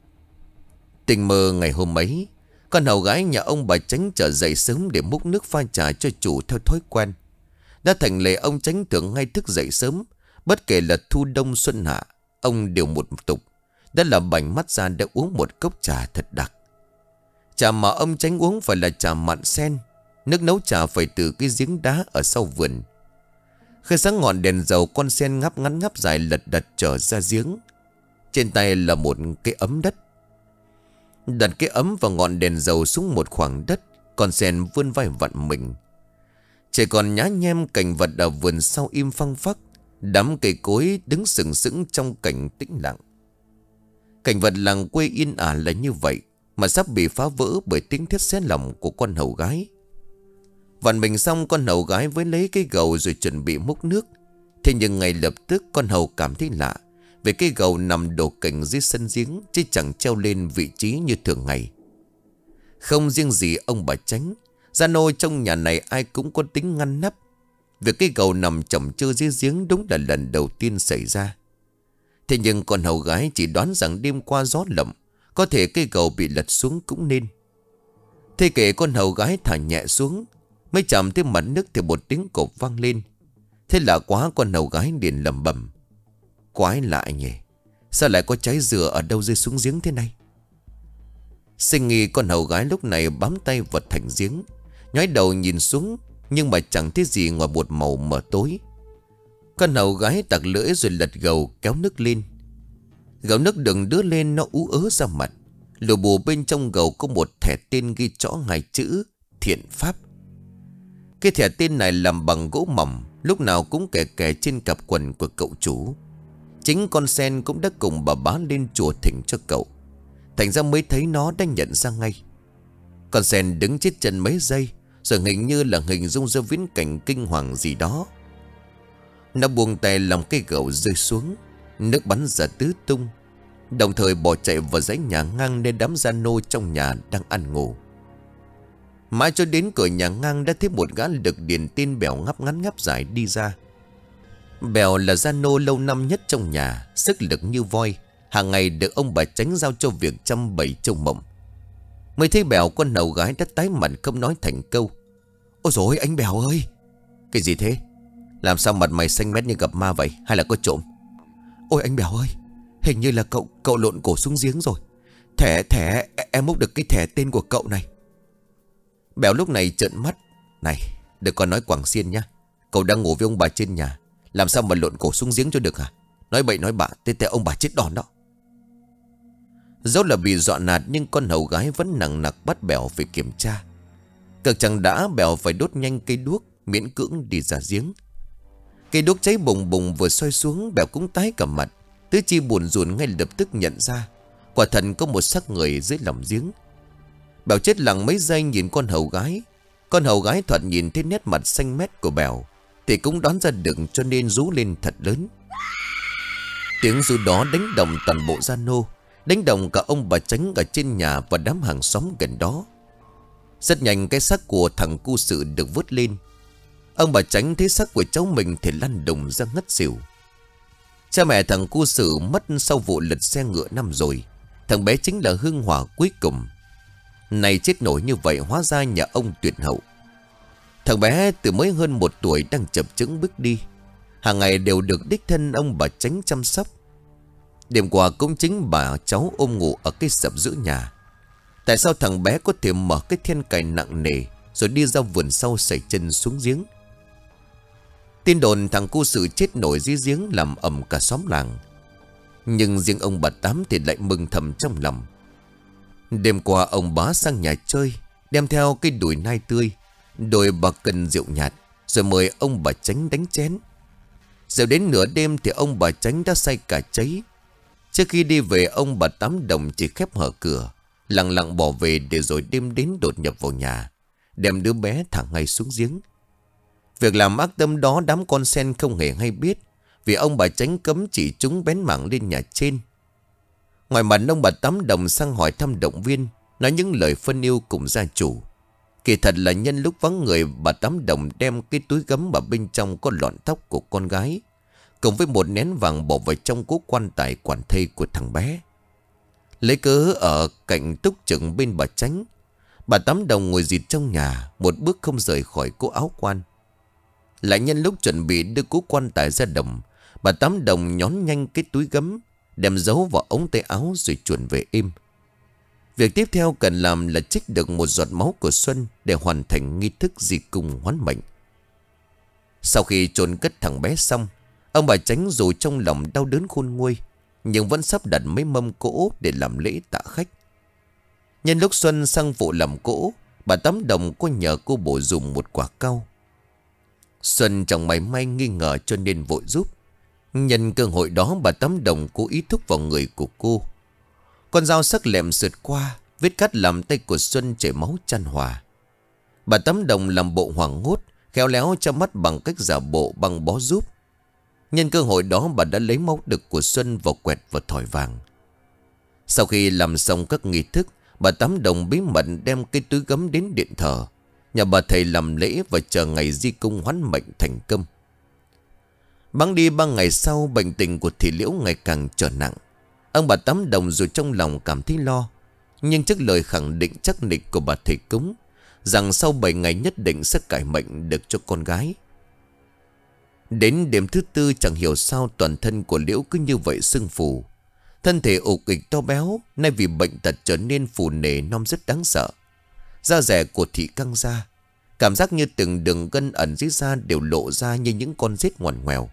Tình mơ ngày hôm ấy, con hầu gái nhà ông bà Chánh trở dậy sớm để múc nước pha trà cho chủ theo thói quen. Đã thành lệ ông Chánh thường ngay thức dậy sớm, bất kể là thu đông xuân hạ, ông đều một tục, đó là bảnh mắt ra để uống một cốc trà thật đặc. Trà mà ông Chánh uống phải là trà mặn sen, nước nấu trà phải từ cái giếng đá ở sau vườn. Khi sáng ngọn đèn dầu, con sen ngắp ngắn ngắp dài lật đật trở ra giếng. Trên tay là một cái ấm đất. Đặt cái ấm và ngọn đèn dầu xuống một khoảng đất, con sen vươn vai vặn mình. Chỉ còn nhá nhem cảnh vật ở vườn sau im phăng phắc, đám cây cối đứng sừng sững trong cảnh tĩnh lặng. Cảnh vật làng quê yên ả là như vậy, mà sắp bị phá vỡ bởi tiếng thét xé lòng của con hầu gái. Vặn mình xong, con hầu gái với lấy cái gầu rồi chuẩn bị múc nước. Thế nhưng ngay lập tức con hầu cảm thấy lạ, về cái gầu nằm đổ cành dưới sân giếng, chứ chẳng treo lên vị trí như thường ngày. Không riêng gì ông bà Chánh, gia nô trong nhà này ai cũng có tính ngăn nắp. Việc cái gầu nằm chồng chơ dưới giếng đúng là lần đầu tiên xảy ra. Thế nhưng con hầu gái chỉ đoán rằng đêm qua gió lộng, có thể cây gầu bị lật xuống cũng nên. Thế kể con hầu gái thả nhẹ xuống, mới chạm tới mặt nước thì một tiếng cộp vang lên. Thế là quá, con hầu gái liền lẩm bẩm: quái lạ nhỉ, sao lại có trái dừa ở đâu rơi xuống giếng thế này? Sinh nghi con hầu gái lúc này bám tay vào thành giếng, nhói đầu nhìn xuống, nhưng mà chẳng thấy gì ngoài một màu mờ tối. Con hầu gái tặc lưỡi rồi lật gầu kéo nước lên. Gầu nước đừng đưa lên nó ú ớ ra mặt. Lù bù bên trong gầu có một thẻ tên ghi rõ hai chữ thiện pháp. Cái thẻ tên này làm bằng gỗ mỏng, lúc nào cũng kè kè trên cặp quần của cậu chủ. Chính con sen cũng đã cùng bà bá lên chùa thỉnh cho cậu, thành ra mới thấy nó đã nhận ra ngay. Con sen đứng chết chân mấy giây, rồi hình như là hình dung ra viễn cảnh kinh hoàng gì đó. Nó buông tay làm cây gậy rơi xuống, nước bắn ra tứ tung, đồng thời bỏ chạy vào dãy nhà ngang nên đám gia nô trong nhà đang ăn ngủ. Mãi cho đến cửa nhà ngang đã thấy một gã lực điền tên Bèo ngắp ngắn ngắp dài đi ra. Bèo là gia nô lâu năm nhất trong nhà, sức lực như voi, hàng ngày được ông bà Chánh giao cho việc chăm bầy trâu mộng. Mới thấy Bèo, con hầu gái đã tái mặt không nói thành câu. Ôi dồi ôi, anh Bèo ơi! Cái gì thế? Làm sao mặt mày xanh mét như gặp ma vậy? Hay là có trộm? Ôi anh Bèo ơi, hình như là cậu cậu lộn cổ xuống giếng rồi. Thẻ thẻ em múc được cái thẻ tên của cậu này. Bèo lúc này trợn mắt. Này, đừng có nói quảng xiên nhá. Cậu đang ngủ với ông bà trên nhà, làm sao mà lộn cổ xuống giếng cho được hả? Nói bậy nói bạ, tê tê ông bà chết đòn đó. Dẫu là bị dọa nạt nhưng con hầu gái vẫn nặng nặc bắt Bèo phải kiểm tra. Cực chẳng đã, Bèo phải đốt nhanh cây đuốc, miễn cưỡng đi ra giếng. Cây đuốc cháy bùng bùng vừa xoay xuống, Bèo cũng tái cả mặt. Tứ chi buồn rùn ngay lập tức nhận ra quả thật có một xác người dưới lòng giếng. Bèo chết lặng mấy giây nhìn con hầu gái. Con hầu gái thoạt nhìn thấy nét mặt xanh mét của Bèo thì cũng đoán ra được, cho nên rú lên thật lớn. Tiếng rú đó đánh động toàn bộ gia nô, đánh động cả ông bà Chánh ở trên nhà và đám hàng xóm gần đó. Rất nhanh cái xác của thằng cu sự được vớt lên. Ông bà Chánh thấy xác của cháu mình thì lăn đùng ra ngất xỉu. Cha mẹ thằng cu sự mất sau vụ lật xe ngựa năm rồi. Thằng bé chính là hương hỏa cuối cùng. Này chết nổi như vậy, hóa ra nhà ông tuyệt hậu. Thằng bé từ mới hơn một tuổi đang chập chững bước đi, hàng ngày đều được đích thân ông bà Chánh chăm sóc. Đêm qua cũng chính bà cháu ôm ngủ ở cái sập giữa nhà. Tại sao thằng bé có thể mở cái then cài nặng nề rồi đi ra vườn sau sẩy chân xuống giếng? Tin đồn thằng cu sự chết nổi dưới giếng làm ầm cả xóm làng. Nhưng riêng ông bà Tám thì lại mừng thầm trong lòng. Đêm qua ông bá sang nhà chơi, đem theo cái đùi nai tươi, đôi bà cần rượu nhạt, rồi mời ông bà Chánh đánh chén. Rồi đến nửa đêm thì ông bà Chánh đã say cả cháy. Trước khi đi về, ông bà Tám Đồng chỉ khép hở cửa, lặng lặng bỏ về, để rồi đêm đến đột nhập vào nhà, đem đứa bé thả ngay xuống giếng. Việc làm ác tâm đó đám con sen không hề hay biết, vì ông bà Chánh cấm chỉ chúng bén mảng lên nhà trên. Ngoài mặt ông bà Tám Đồng sang hỏi thăm động viên, nói những lời phân yêu cùng gia chủ. Kỳ thật là nhân lúc vắng người, bà Tám Đồng đem cái túi gấm mà bên trong có lọn tóc của con gái cùng với một nén vàng bỏ vào trong cố quan tài quản thây của thằng bé. Lấy cớ ở cạnh túc trực bên bà Chánh, bà Tám Đồng ngồi dịt trong nhà, một bước không rời khỏi cố áo quan. Lại nhân lúc chuẩn bị đưa cố quan tài ra đồng, bà Tám Đồng nhón nhanh cái túi gấm, đem giấu vào ống tay áo rồi chuồn về im. Việc tiếp theo cần làm là trích được một giọt máu của Xuân để hoàn thành nghi thức di cung hoán mệnh. Sau khi chôn cất thằng bé xong, ông bà Chánh dù trong lòng đau đớn khôn nguôi, nhưng vẫn sắp đặt mấy mâm cỗ để làm lễ tạ khách. Nhân lúc Xuân sang phụ làm cỗ, bà Tám Đồng có nhờ cô bổ dùng một quả cau. Xuân chẳng mảy may nghi ngờ cho nên vội giúp. Nhân cơ hội đó, bà Tám Đồng cố ý thúc vào người của cô. Con dao sắc lẹm sượt qua, vết cắt làm tay của Xuân chảy máu chan hòa. Bà Tám Đồng làm bộ hoảng hốt, khéo léo cho mắt bằng cách giả bộ băng bó giúp. Nhân cơ hội đó, bà đã lấy máu đực của Xuân vào quẹt vào thỏi vàng. Sau khi làm xong các nghi thức, bà Tám Đồng bí mật đem cái túi gấm đến điện thờ, nhà bà thầy làm lễ và chờ ngày di cung hoán mệnh thành công. Bẵng đi ba ngày sau, bệnh tình của thị Liễu ngày càng trở nặng. Ông bà Tám Đồng rồi trong lòng cảm thấy lo, nhưng trước lời khẳng định chắc nịch của bà thầy cúng rằng sau bảy ngày nhất định sẽ cải mệnh được cho con gái. Đến đêm thứ tư, chẳng hiểu sao toàn thân của Liễu cứ như vậy sưng phù. Thân thể ục ịch to béo, nay vì bệnh tật trở nên phù nề non rất đáng sợ. Da dẻ của thị căng ra, cảm giác như từng đường gân ẩn dưới da đều lộ ra như những con rết ngoằn ngoèo.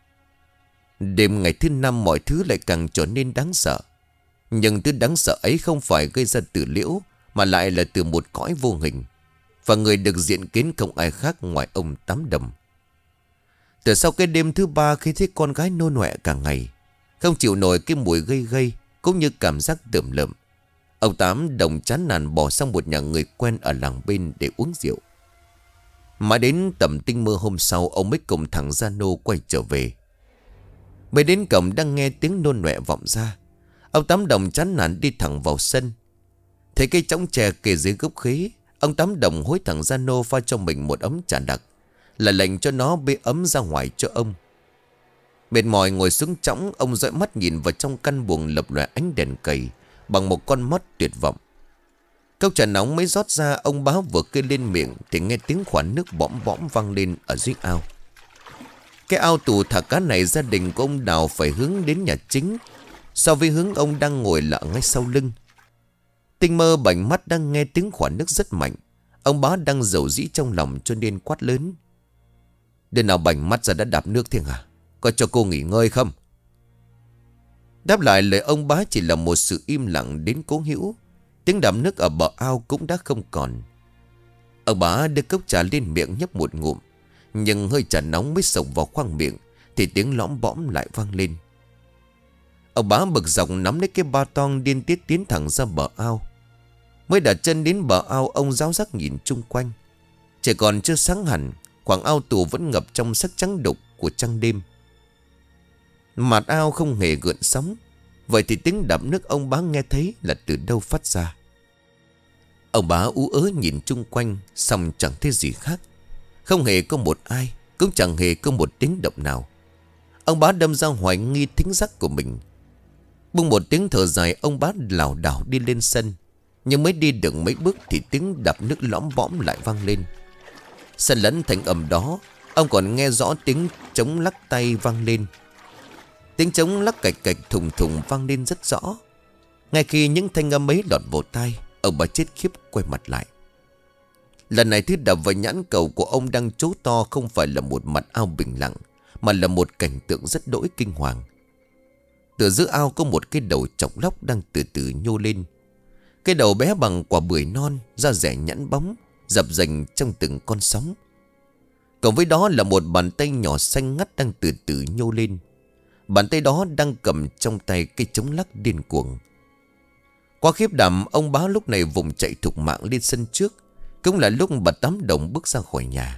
Đêm ngày thứ năm, mọi thứ lại càng trở nên đáng sợ. Nhưng thứ đáng sợ ấy không phải gây ra từ Liễu, mà lại là từ một cõi vô hình, và người được diện kiến không ai khác ngoài ông Tám Đồng. Từ sau cái đêm thứ ba, khi thấy con gái nôn ọe cả ngày, không chịu nổi cái mùi gây gây cũng như cảm giác tởm lợm, ông Tám Đồng chán nản bỏ sang một nhà người quen ở làng bên để uống rượu. Mãi đến tầm tinh mơ hôm sau, ông mới cùng thằng Gia Nô quay trở về. Mới đến cổng đang nghe tiếng nôn ọe vọng ra, ông Tám Đồng chán nản đi thẳng vào sân. Thấy cây chõng tre kề dưới gốc khế, ông Tám Đồng hối thằng Gia Nô pha cho mình một ấm trà đặc, là lệnh cho nó bê ấm ra ngoài cho ông. Mệt mỏi ngồi xuống chõng, ông dõi mắt nhìn vào trong căn buồng lập lòe ánh đèn cầy bằng một con mắt tuyệt vọng. Cốc trà nóng mới rót ra, ông Báo vừa kê lên miệng thì nghe tiếng khoản nước bõm bõm vang lên ở dưới ao. Cái ao tù thả cá này gia đình của ông Đào phải hướng đến nhà chính, so với hướng ông đang ngồi là ngay sau lưng. Tinh Mơ bảnh mắt đang nghe tiếng khoản nước rất mạnh. Ông Báo đang dầu dĩ trong lòng cho nên quát lớn: "Đứa nào bảnh mắt ra đã đạp nước thế hả? Có cho cô nghỉ ngơi không?" Đáp lại lời ông Bá chỉ là một sự im lặng đến cố hữu. Tiếng đạp nước ở bờ ao cũng đã không còn. Ông Bá đưa cốc trà lên miệng nhấp một ngụm, nhưng hơi trà nóng mới sộc vào khoang miệng thì tiếng lõm bõm lại vang lên. Ông Bá bực dọc nắm lấy cái ba toang điên tiết tiến thẳng ra bờ ao. Mới đặt chân đến bờ ao, ông ráo rắc nhìn chung quanh. Trời còn chưa sáng hẳn, khoảng ao tù vẫn ngập trong sắc trắng đục của trăng đêm. Mặt ao không hề gợn sóng. Vậy thì tiếng đạp nước ông Bá nghe thấy là từ đâu phát ra? Ông Bá ú ớ nhìn chung quanh, xong chẳng thấy gì khác. Không hề có một ai, cũng chẳng hề có một tiếng động nào. Ông Bá đâm ra hoài nghi thính giác của mình. Bung một tiếng thở dài, ông Bá lảo đảo đi lên sân. Nhưng mới đi được mấy bước thì tiếng đạp nước lõm bõm lại vang lên. Xen lẫn thành âm đó, ông còn nghe rõ tiếng trống lắc tay vang lên. Tiếng trống lắc cạch cạch thùng thùng vang lên rất rõ. Ngay khi những thanh âm ấy lọt vào tai, ông Bá chết khiếp quay mặt lại. Lần này thứ đập vào nhãn cầu của ông đang trố to không phải là một mặt ao bình lặng, mà là một cảnh tượng rất đỗi kinh hoàng. Từ giữa ao có một cái đầu chọc lóc đang từ từ nhô lên. Cái đầu bé bằng quả bưởi non, da rẻ nhẵn bóng, dập dềnh trong từng con sóng. Cộng với đó là một bàn tay nhỏ xanh ngắt đang từ từ nhô lên. Bàn tay đó đang cầm trong tay cây trống lắc điên cuồng. Quá khiếp đảm, ông Bá lúc này vùng chạy thục mạng lên sân trước. Cũng là lúc bà Tám Đồng bước ra khỏi nhà.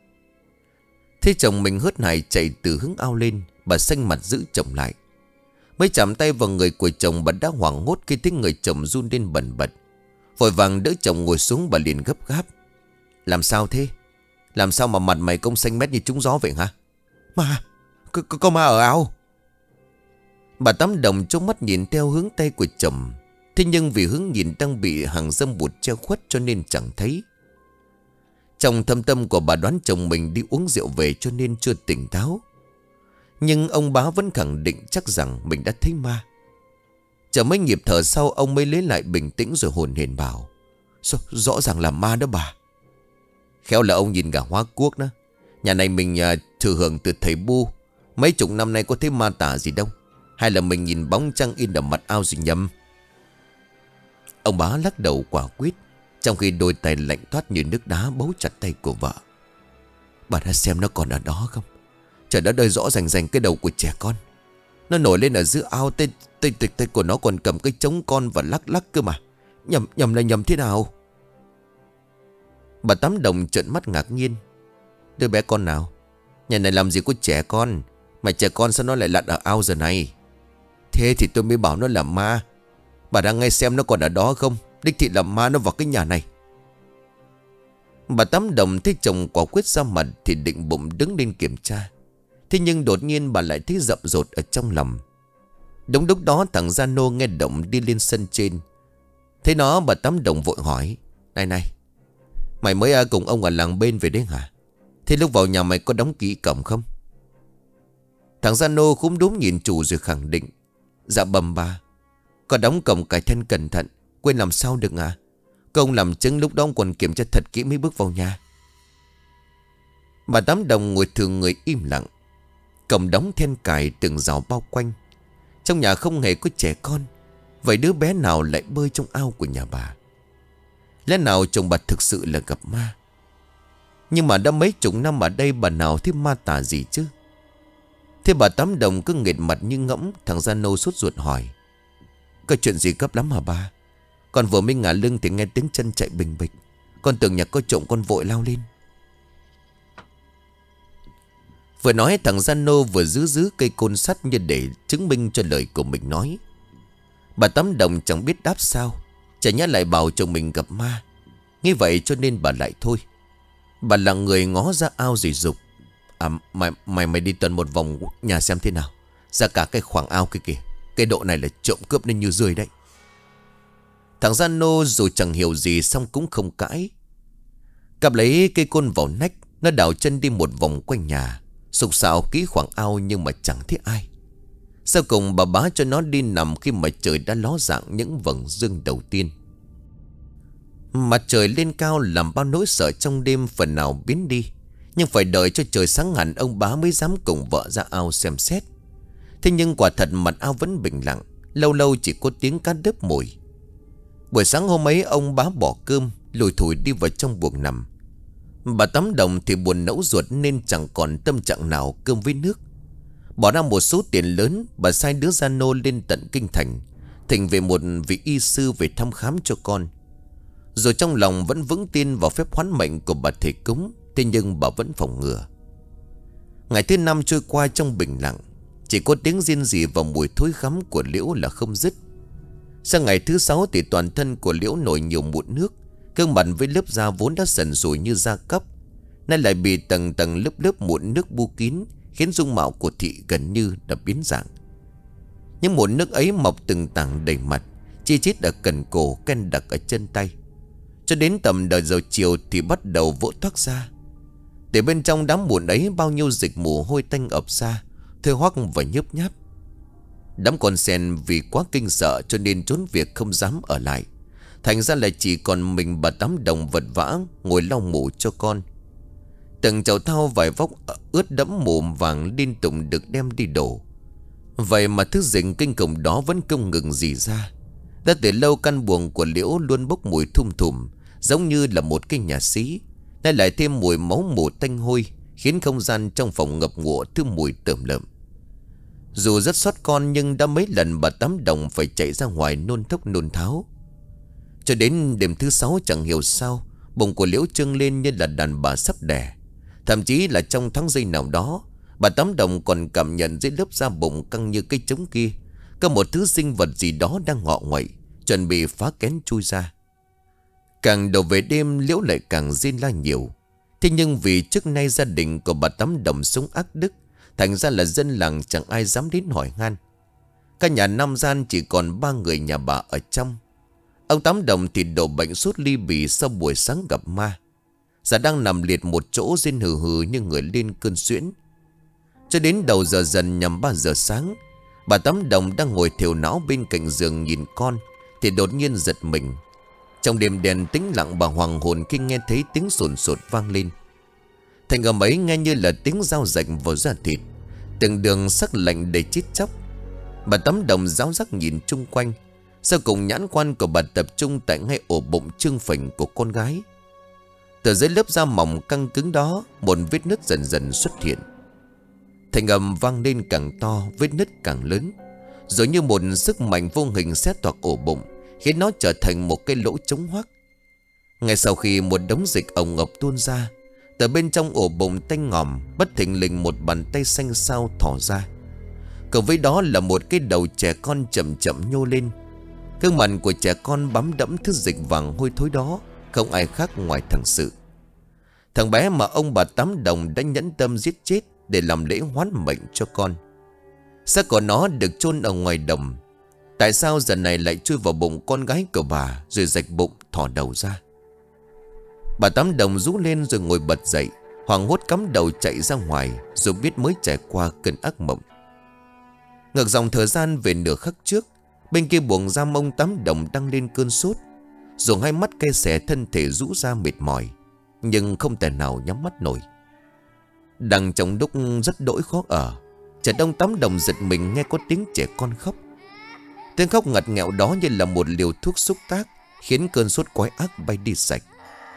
Thế chồng mình hớt hải chạy từ hướng ao lên, bà xanh mặt giữ chồng lại. Mới chạm tay vào người của chồng, bà đã hoảng hốt khi thấy người chồng run lên bần bật. Vội vàng đỡ chồng ngồi xuống, bà liền gấp gáp: "Làm sao thế? Làm sao mà mặt mày công xanh mét như trúng gió vậy hả?" "Ma, có, có, có ma ở ao." Bà Tám Đồng trông mắt nhìn theo hướng tay của chồng. Thế nhưng vì hướng nhìn đang bị hàng dâm bụt che khuất cho nên chẳng thấy. Trong thâm tâm của bà đoán chồng mình đi uống rượu về cho nên chưa tỉnh táo. Nhưng ông Bá vẫn khẳng định chắc rằng mình đã thấy ma. Chờ mấy nhịp thở sau, ông mới lấy lại bình tĩnh rồi hồn hển bảo: rõ, rõ ràng là ma đó bà. Khéo là ông nhìn cả hóa cuốc đó. Nhà này mình à, thừa hưởng từ thầy Bu. Mấy chục năm nay có thấy ma tả gì đâu. Hay là mình nhìn bóng trăng in ở mặt ao rồi nhầm? Ông Bá lắc đầu quả quyết, trong khi đôi tay lạnh toát như nước đá bấu chặt tay của vợ. "Bà đã xem nó còn ở đó không? Trời đã đời rõ rành rành cái đầu của trẻ con. Nó nổi lên ở giữa ao, tay, tay, tay, tay của nó còn cầm cái trống con và lắc lắc cơ mà. Nhầm, nhầm là nhầm thế nào?" Bà Tám Đồng trợn mắt ngạc nhiên: "Đứa bé con nào? Nhà này làm gì có trẻ con? Mà trẻ con sao nó lại lặn ở ao giờ này?" "Thế thì tôi mới bảo nó là ma. Bà đang nghe xem nó còn ở đó không? Đích thị là ma nó vào cái nhà này." Bà Tám Đồng thấy chồng quả quyết ra mặt thì định bụng đứng lên kiểm tra. Thế nhưng đột nhiên bà lại thấy rậm rột ở trong lòng. Đúng lúc đó thằng Gia Nô nghe động đi lên sân trên. Thế nó, bà Tám Đồng vội hỏi: "Này này, mày mới cùng ông ở làng bên về đấy hả? Thế lúc vào nhà mày có đóng kỹ cổng không?" Thằng Gia Nô cũng đúng nhìn chủ rồi khẳng định: "Dạ bẩm bà, có đóng cổng cải thân cẩn thận. Quên làm sao được à? Công làm chứng lúc đó ông còn kiểm tra thật kỹ mới bước vào nhà." Bà Tám Đồng ngồi thường người im lặng. Cổng đóng then cài, từng rào bao quanh. Trong nhà không hề có trẻ con. Vậy đứa bé nào lại bơi trong ao của nhà bà? Lẽ nào chồng bà thực sự là gặp ma? Nhưng mà đã mấy chục năm ở đây, bà nào thấy ma tà gì chứ? Thế bà Tám Đồng cứ nghệt mặt như ngỗng. Thằng Gia Nô sốt ruột hỏi: có chuyện gì gấp lắm hả ba? Con vừa mới ngả lưng thì nghe tiếng chân chạy bình bịch. Con tưởng nhà có trộm, con vội lao lên. Vừa nói thằng Gia Nô vừa giữ giữ cây côn sắt như để chứng minh cho lời của mình nói. Bà Tám Đồng chẳng biết đáp sao. Chả nhẽ lại bảo chồng mình gặp ma. Nghĩ vậy cho nên bà lại thôi. Bà là người ngó ra ao rồi dục: À mày, mày mày đi tuần một vòng nhà xem thế nào. Ra cả cái khoảng ao kia kìa. Cái độ này là trộm cướp nên như rươi đấy. Thằng Gia Nô dù chẳng hiểu gì xong cũng không cãi. Cặp lấy cây côn vào nách. Nó đảo chân đi một vòng quanh nhà, sục sạo kỹ khoảng ao nhưng mà chẳng thấy ai. Sau cùng bà bá cho nó đi nằm khi mà trời đã ló dạng những vầng dương đầu tiên. Mặt trời lên cao làm bao nỗi sợ trong đêm phần nào biến đi. Nhưng phải đợi cho trời sáng hẳn ông bá mới dám cùng vợ ra ao xem xét. Thế nhưng quả thật mặt ao vẫn bình lặng. Lâu lâu chỉ có tiếng cá đớp mồi. Buổi sáng hôm ấy ông bá bỏ cơm, lủi thủi đi vào trong buồng nằm. Bà Tám Đồng thì buồn nẫu ruột nên chẳng còn tâm trạng nào cơm với nước. Bỏ ra một số tiền lớn, bà sai đứa Gia Nô lên tận kinh thành, thỉnh về một vị y sư về thăm khám cho con. Rồi trong lòng vẫn vững tin vào phép hoán mệnh của bà thầy cúng. Thế nhưng bà vẫn phòng ngừa. Ngày thứ năm trôi qua trong bình lặng. Chỉ có tiếng riêng rỉ và mùi thối khắm của Liễu là không dứt. Sang ngày thứ sáu thì toàn thân của Liễu nổi nhiều mụn nước. Gương mặt với lớp da vốn đã sần sùi như da cấp, nay lại bị tầng tầng lớp lớp mụn nước bu kín, khiến dung mạo của thị gần như đã biến dạng. Những mụn nước ấy mọc từng tảng đầy mặt, chi chít ở cần cổ, ken đặc ở chân tay. Cho đến tầm đầu giờ chiều thì bắt đầu vỡ toác ra. Để bên trong đám mụn ấy bao nhiêu dịch mù hôi tanh ập ra, thơ hoắc và nhớp nháp. Đám con sen vì quá kinh sợ cho nên trốn việc không dám ở lại. Thành ra lại chỉ còn mình bà Tám Đồng vật vã ngồi lau mũ cho con. Từng chậu thau vài vóc ướt đẫm mù vàng liên tục được đem đi đổ. Vậy mà thứ dịch kinh khủng đó vẫn không ngừng rỉ ra. Đã từ lâu căn buồng của Liễu luôn bốc mùi thum thùm, giống như là một cái nhà xí. Nay lại thêm mùi máu mù tanh hôi, khiến không gian trong phòng ngập ngụa thứ mùi tởm lợm. Dù rất xót con nhưng đã mấy lần bà Tám Đồng phải chạy ra ngoài nôn thốc nôn tháo. Cho đến đêm thứ sáu chẳng hiểu sao, bụng của Liễu trưng lên như là đàn bà sắp đẻ. Thậm chí là trong tháng giây nào đó, bà Tám Đồng còn cảm nhận dưới lớp da bụng căng như cây trống kia có một thứ sinh vật gì đó đang ngọ nguậy, chuẩn bị phá kén chui ra. Càng đầu về đêm Liễu lại càng rên la nhiều. Thế nhưng vì trước nay gia đình của bà Tám Đồng sống ác đức, thành ra là dân làng chẳng ai dám đến hỏi han. Căn nhà năm gian chỉ còn ba người nhà bà ở trong. Ông Tám Đồng thì đổ bệnh sốt ly bì sau buổi sáng gặp ma. Giờ đang nằm liệt một chỗ rên hừ hừ như người lên cơn suyễn. Cho đến đầu giờ dần nhằm ba giờ sáng, bà Tám Đồng đang ngồi thều não bên cạnh giường nhìn con thì đột nhiên giật mình. Trong đêm đèn tĩnh lặng, bà hoàng hồn khi nghe thấy tiếng sồn sột vang lên. Thành âm ấy nghe như là tiếng dao rạch vào da thịt, từng đường sắc lạnh đầy chít chóc. Bà Tám Đồng ráo rắc nhìn chung quanh. Sau cùng nhãn quan của bà tập trung tại ngay ổ bụng trương phình của con gái. Từ dưới lớp da mỏng căng cứng đó, một vết nứt dần dần xuất hiện. Thành âm vang lên càng to, vết nứt càng lớn, rồi như một sức mạnh vô hình xé toạc ổ bụng, khiến nó trở thành một cái lỗ trống hoác. Ngay sau khi một đống dịch ồng ọc tuôn ra, từ bên trong ổ bụng tanh ngòm, bất thình lình một bàn tay xanh xao thò ra. Cùng với đó là một cái đầu trẻ con chậm chậm nhô lên. Gương mặt của trẻ con bám đẫm thứ dịch vàng hôi thối đó, không ai khác ngoài thằng Sự. Thằng bé mà ông bà Tám Đồng đã nhẫn tâm giết chết để làm lễ hoán mệnh cho con. Xác của nó được chôn ở ngoài đồng. Tại sao giờ này lại chui vào bụng con gái của bà, rồi rạch bụng thò đầu ra? Bà Tám Đồng rú lên rồi ngồi bật dậy, hoảng hốt cắm đầu chạy ra ngoài, dù biết mới trải qua cơn ác mộng. Ngược dòng thời gian về nửa khắc trước, bên kia buồng giam ông Tám Đồng đang lên cơn sốt. Dù hai mắt cay xè, thân thể rũ ra mệt mỏi, nhưng không thể nào nhắm mắt nổi. Đang trong lúc rất đỗi khó ở, chợt ông Tám Đồng giật mình nghe có tiếng trẻ con khóc. Tiếng khóc ngặt nghẹo đó như là một liều thuốc xúc tác, khiến cơn sốt quái ác bay đi sạch.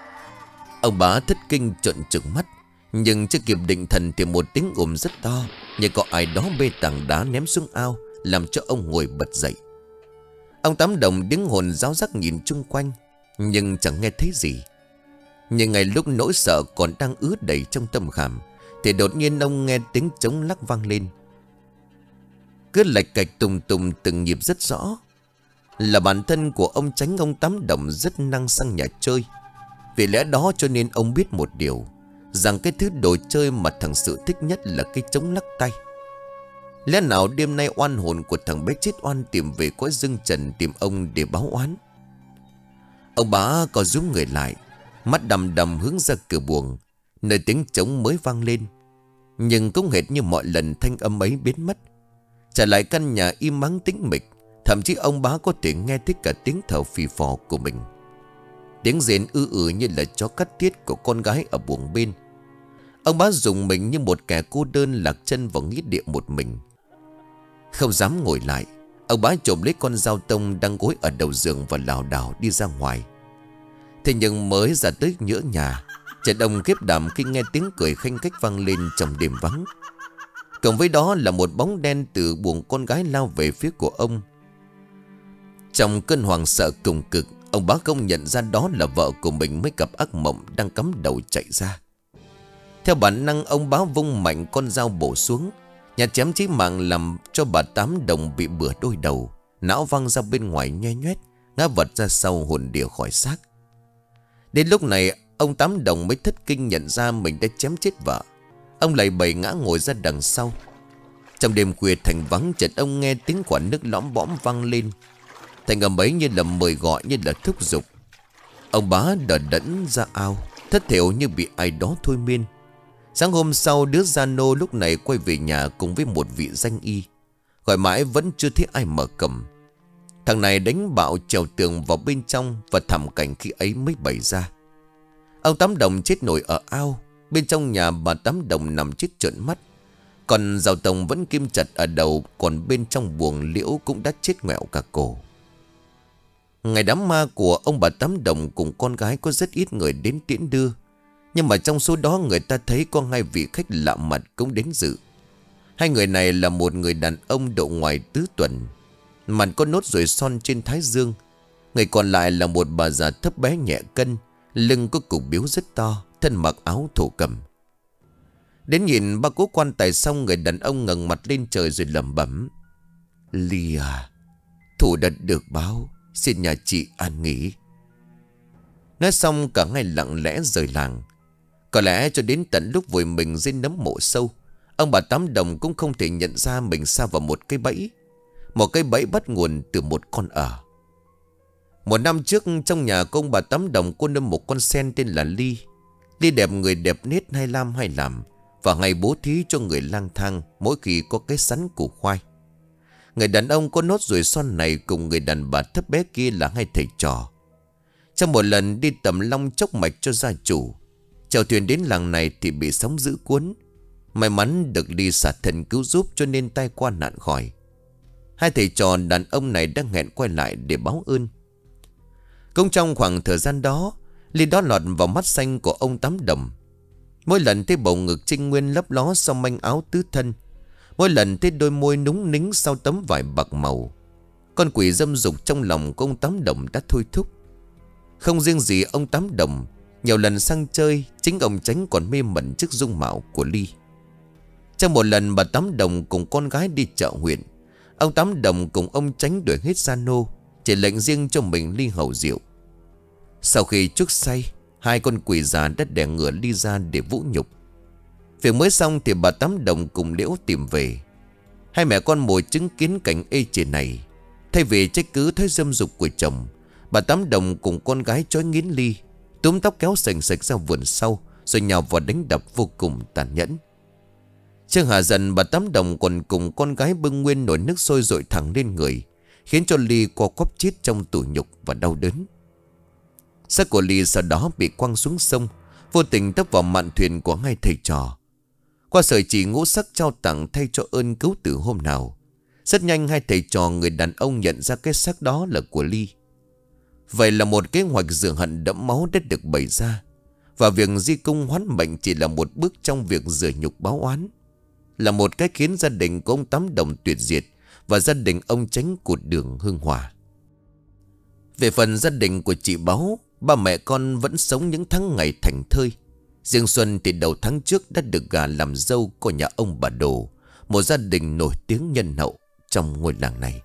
Ông bá thất kinh trợn trừng mắt, nhưng chưa kịp định thần thì một tiếng ồn rất to như có ai đó bê tảng đá ném xuống ao, làm cho ông ngồi bật dậy. Ông Tám Đồng đứng hồn ráo rắc nhìn chung quanh, nhưng chẳng nghe thấy gì. Nhưng ngay lúc nỗi sợ còn đang ứ đầy trong tâm khảm, thì đột nhiên ông nghe tiếng trống lắc vang lên, cứ lạch cạch tùng tùng từng nhịp rất rõ. Là bản thân của ông Chánh. Ông Tám Đồng rất năng sang nhà chơi. Vì lẽ đó cho nên ông biết một điều, rằng cái thứ đồ chơi mà thằng Sự thích nhất là cái trống lắc tay. Lẽ nào đêm nay oan hồn của thằng bé chết oan tìm về cõi dương trần, tìm ông để báo oán. Ông Bá có rúm người lại, mắt đầm đầm hướng ra cửa buồng, nơi tiếng trống mới vang lên. Nhưng cũng hệt như mọi lần, thanh âm ấy biến mất. Trở lại căn nhà im ắng tĩnh mịch. Thậm chí ông Bá có thể nghe thấy cả tiếng thở phì phò của mình, tiếng rên ư ử như là chó cắt tiết của con gái ở buồng bên. Ông Bá dùng mình như một kẻ cô đơn lạc chân vào nghĩa địa một mình. Không dám ngồi lại, ông Bá trộm lấy con dao tông đang gối ở đầu giường và lảo đảo đi ra ngoài. Thế nhưng mới ra tới giữa nhà, chợt ông khiếp đảm khi nghe tiếng cười khanh khách vang lên trong đêm vắng. Cộng với đó là một bóng đen từ buồng con gái lao về phía của ông. Trong cơn hoảng sợ cùng cực, ông Bá không nhận ra đó là vợ của mình mới gặp ác mộng đang cắm đầu chạy ra. Theo bản năng, ông Bá vung mạnh con dao bổ xuống, nhát chém chí mạng làm cho bà Tám Đồng bị bừa đôi đầu, não văng ra bên ngoài nhoe nhoét, ngã vật ra sau hồn đỉa khỏi xác. Đến lúc này ông Tám Đồng mới thất kinh nhận ra mình đã chém chết vợ. Ông lầy bầy ngã ngồi ra đằng sau. Trong đêm khuya thành vắng, chợt ông nghe tiếng quả nước lõm bõm vang lên. Thành âm ấy như là mời gọi, như là thúc giục. Ông Bá đờ đẫn ra ao, thất thểu như bị ai đó thôi miên. Sáng hôm sau, đứa Gia Nô lúc này quay về nhà cùng với một vị danh y. Gọi mãi vẫn chưa thấy ai mở cổng. Thằng này đánh bạo trèo tường vào bên trong, và thảm cảnh khi ấy mới bày ra. Ông Tám Đồng chết nổi ở ao. Bên trong nhà bà Tám Đồng nằm chết trợn mắt. Còn Giàu Tổng vẫn kim chặt ở đầu. Còn bên trong buồng Liễu cũng đã chết ngoẹo cả cổ. Ngày đám ma của ông bà Tám Đồng cùng con gái có rất ít người đến tiễn đưa. Nhưng mà trong số đó người ta thấy có hai vị khách lạ mặt cũng đến dự. Hai người này là một người đàn ông độ ngoài tứ tuần, mặt có nốt ruồi son trên thái dương. Người còn lại là một bà già thấp bé nhẹ cân, lưng có cục biếu rất to, thân mặc áo thổ cẩm. Đến nhìn ba cố quan tài xong, người đàn ông ngẩng mặt lên trời rồi lẩm bẩm: Ly à, thủ đất được báo, xin nhà chị an nghỉ. Nói xong cả ngày lặng lẽ rời làng. Có lẽ cho đến tận lúc vùi mình dưới nấm mộ sâu, ông bà Tám Đồng cũng không thể nhận ra mình sa vào một cái bẫy. Một cái bẫy bắt nguồn từ một con ở. Một năm trước, trong nhà của ông bà Tám Đồng có nuôi một con sen tên là Ly. Ly đẹp người đẹp nết, hay lam hay làm, và hay bố thí cho người lang thang mỗi khi có cái sắn củ khoai. Người đàn ông có nốt ruồi son này cùng người đàn bà thấp bé kia là hai thầy trò. Trong một lần đi tầm long chốc mạch cho gia chủ, chèo thuyền đến làng này thì bị sóng dữ cuốn. May mắn được Ly xả thân cứu giúp cho nên tai qua nạn khỏi. Hai thầy trò đàn ông này đang hẹn quay lại để báo ơn. Cũng trong khoảng thời gian đó, Ly đó lọt vào mắt xanh của ông Tám Đồng. Mỗi lần thấy bầu ngực trinh nguyên lấp ló sau manh áo tứ thân, mỗi lần thấy đôi môi núng nính sau tấm vải bạc màu, con quỷ dâm dục trong lòng của ông Tám Đồng đã thôi thúc. Không riêng gì ông Tám Đồng, nhiều lần sang chơi, chính ông Chánh còn mê mẩn trước dung mạo của Ly. Trong một lần bà Tám Đồng cùng con gái đi chợ huyện, ông Tám Đồng cùng ông Chánh đuổi hết Gia Nô, chỉ lệnh riêng cho mình ly hầu rượu. Sau khi chuốc say, hai con quỷ già đã đè ngửa Ly ra để vũ nhục. Việc mới xong thì bà Tám Đồng cùng Liễu tìm về. Hai mẹ con mồi chứng kiến cảnh ê chề này. Thay vì trách cứ thói dâm dục của chồng, bà Tám Đồng cùng con gái trói nghiến Ly, túm tóc kéo sành sạch ra vườn sau, rồi nhào vào đánh đập vô cùng tàn nhẫn. Trương hạ dần, bà Tám Đồng còn cùng con gái bưng nguyên nồi nước sôi dội thẳng lên người, khiến cho Ly co quắp chết trong tủi nhục và đau đớn. Xác của Ly sau đó bị quăng xuống sông, vô tình tấp vào mạn thuyền của hai thầy trò. Qua sợi chỉ ngũ sắc trao tặng thay cho ơn cứu tử hôm nào, rất nhanh hai thầy trò người đàn ông nhận ra cái xác đó là của Ly. Vậy là một kế hoạch rửa hận đẫm máu đã được bày ra, và việc di cung hoán mệnh chỉ là một bước trong việc rửa nhục báo oán. là một cái khiến gia đình của ông Tám Đồng tuyệt diệt và gia đình ông Chánh cụt đường hương hỏa. Về phần gia đình của chị Báu, ba mẹ con vẫn sống những tháng ngày thành thơi. Riêng Xuân thì đầu tháng trước đã được gả làm dâu của nhà ông bà Đồ, một gia đình nổi tiếng nhân hậu trong ngôi làng này.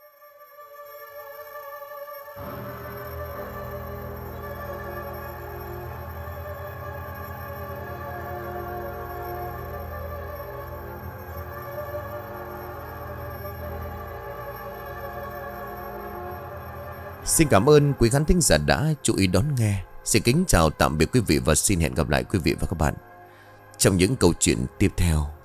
Xin cảm ơn quý khán thính giả đã chú ý đón nghe. Xin kính chào tạm biệt quý vị và xin hẹn gặp lại quý vị và các bạn trong những câu chuyện tiếp theo.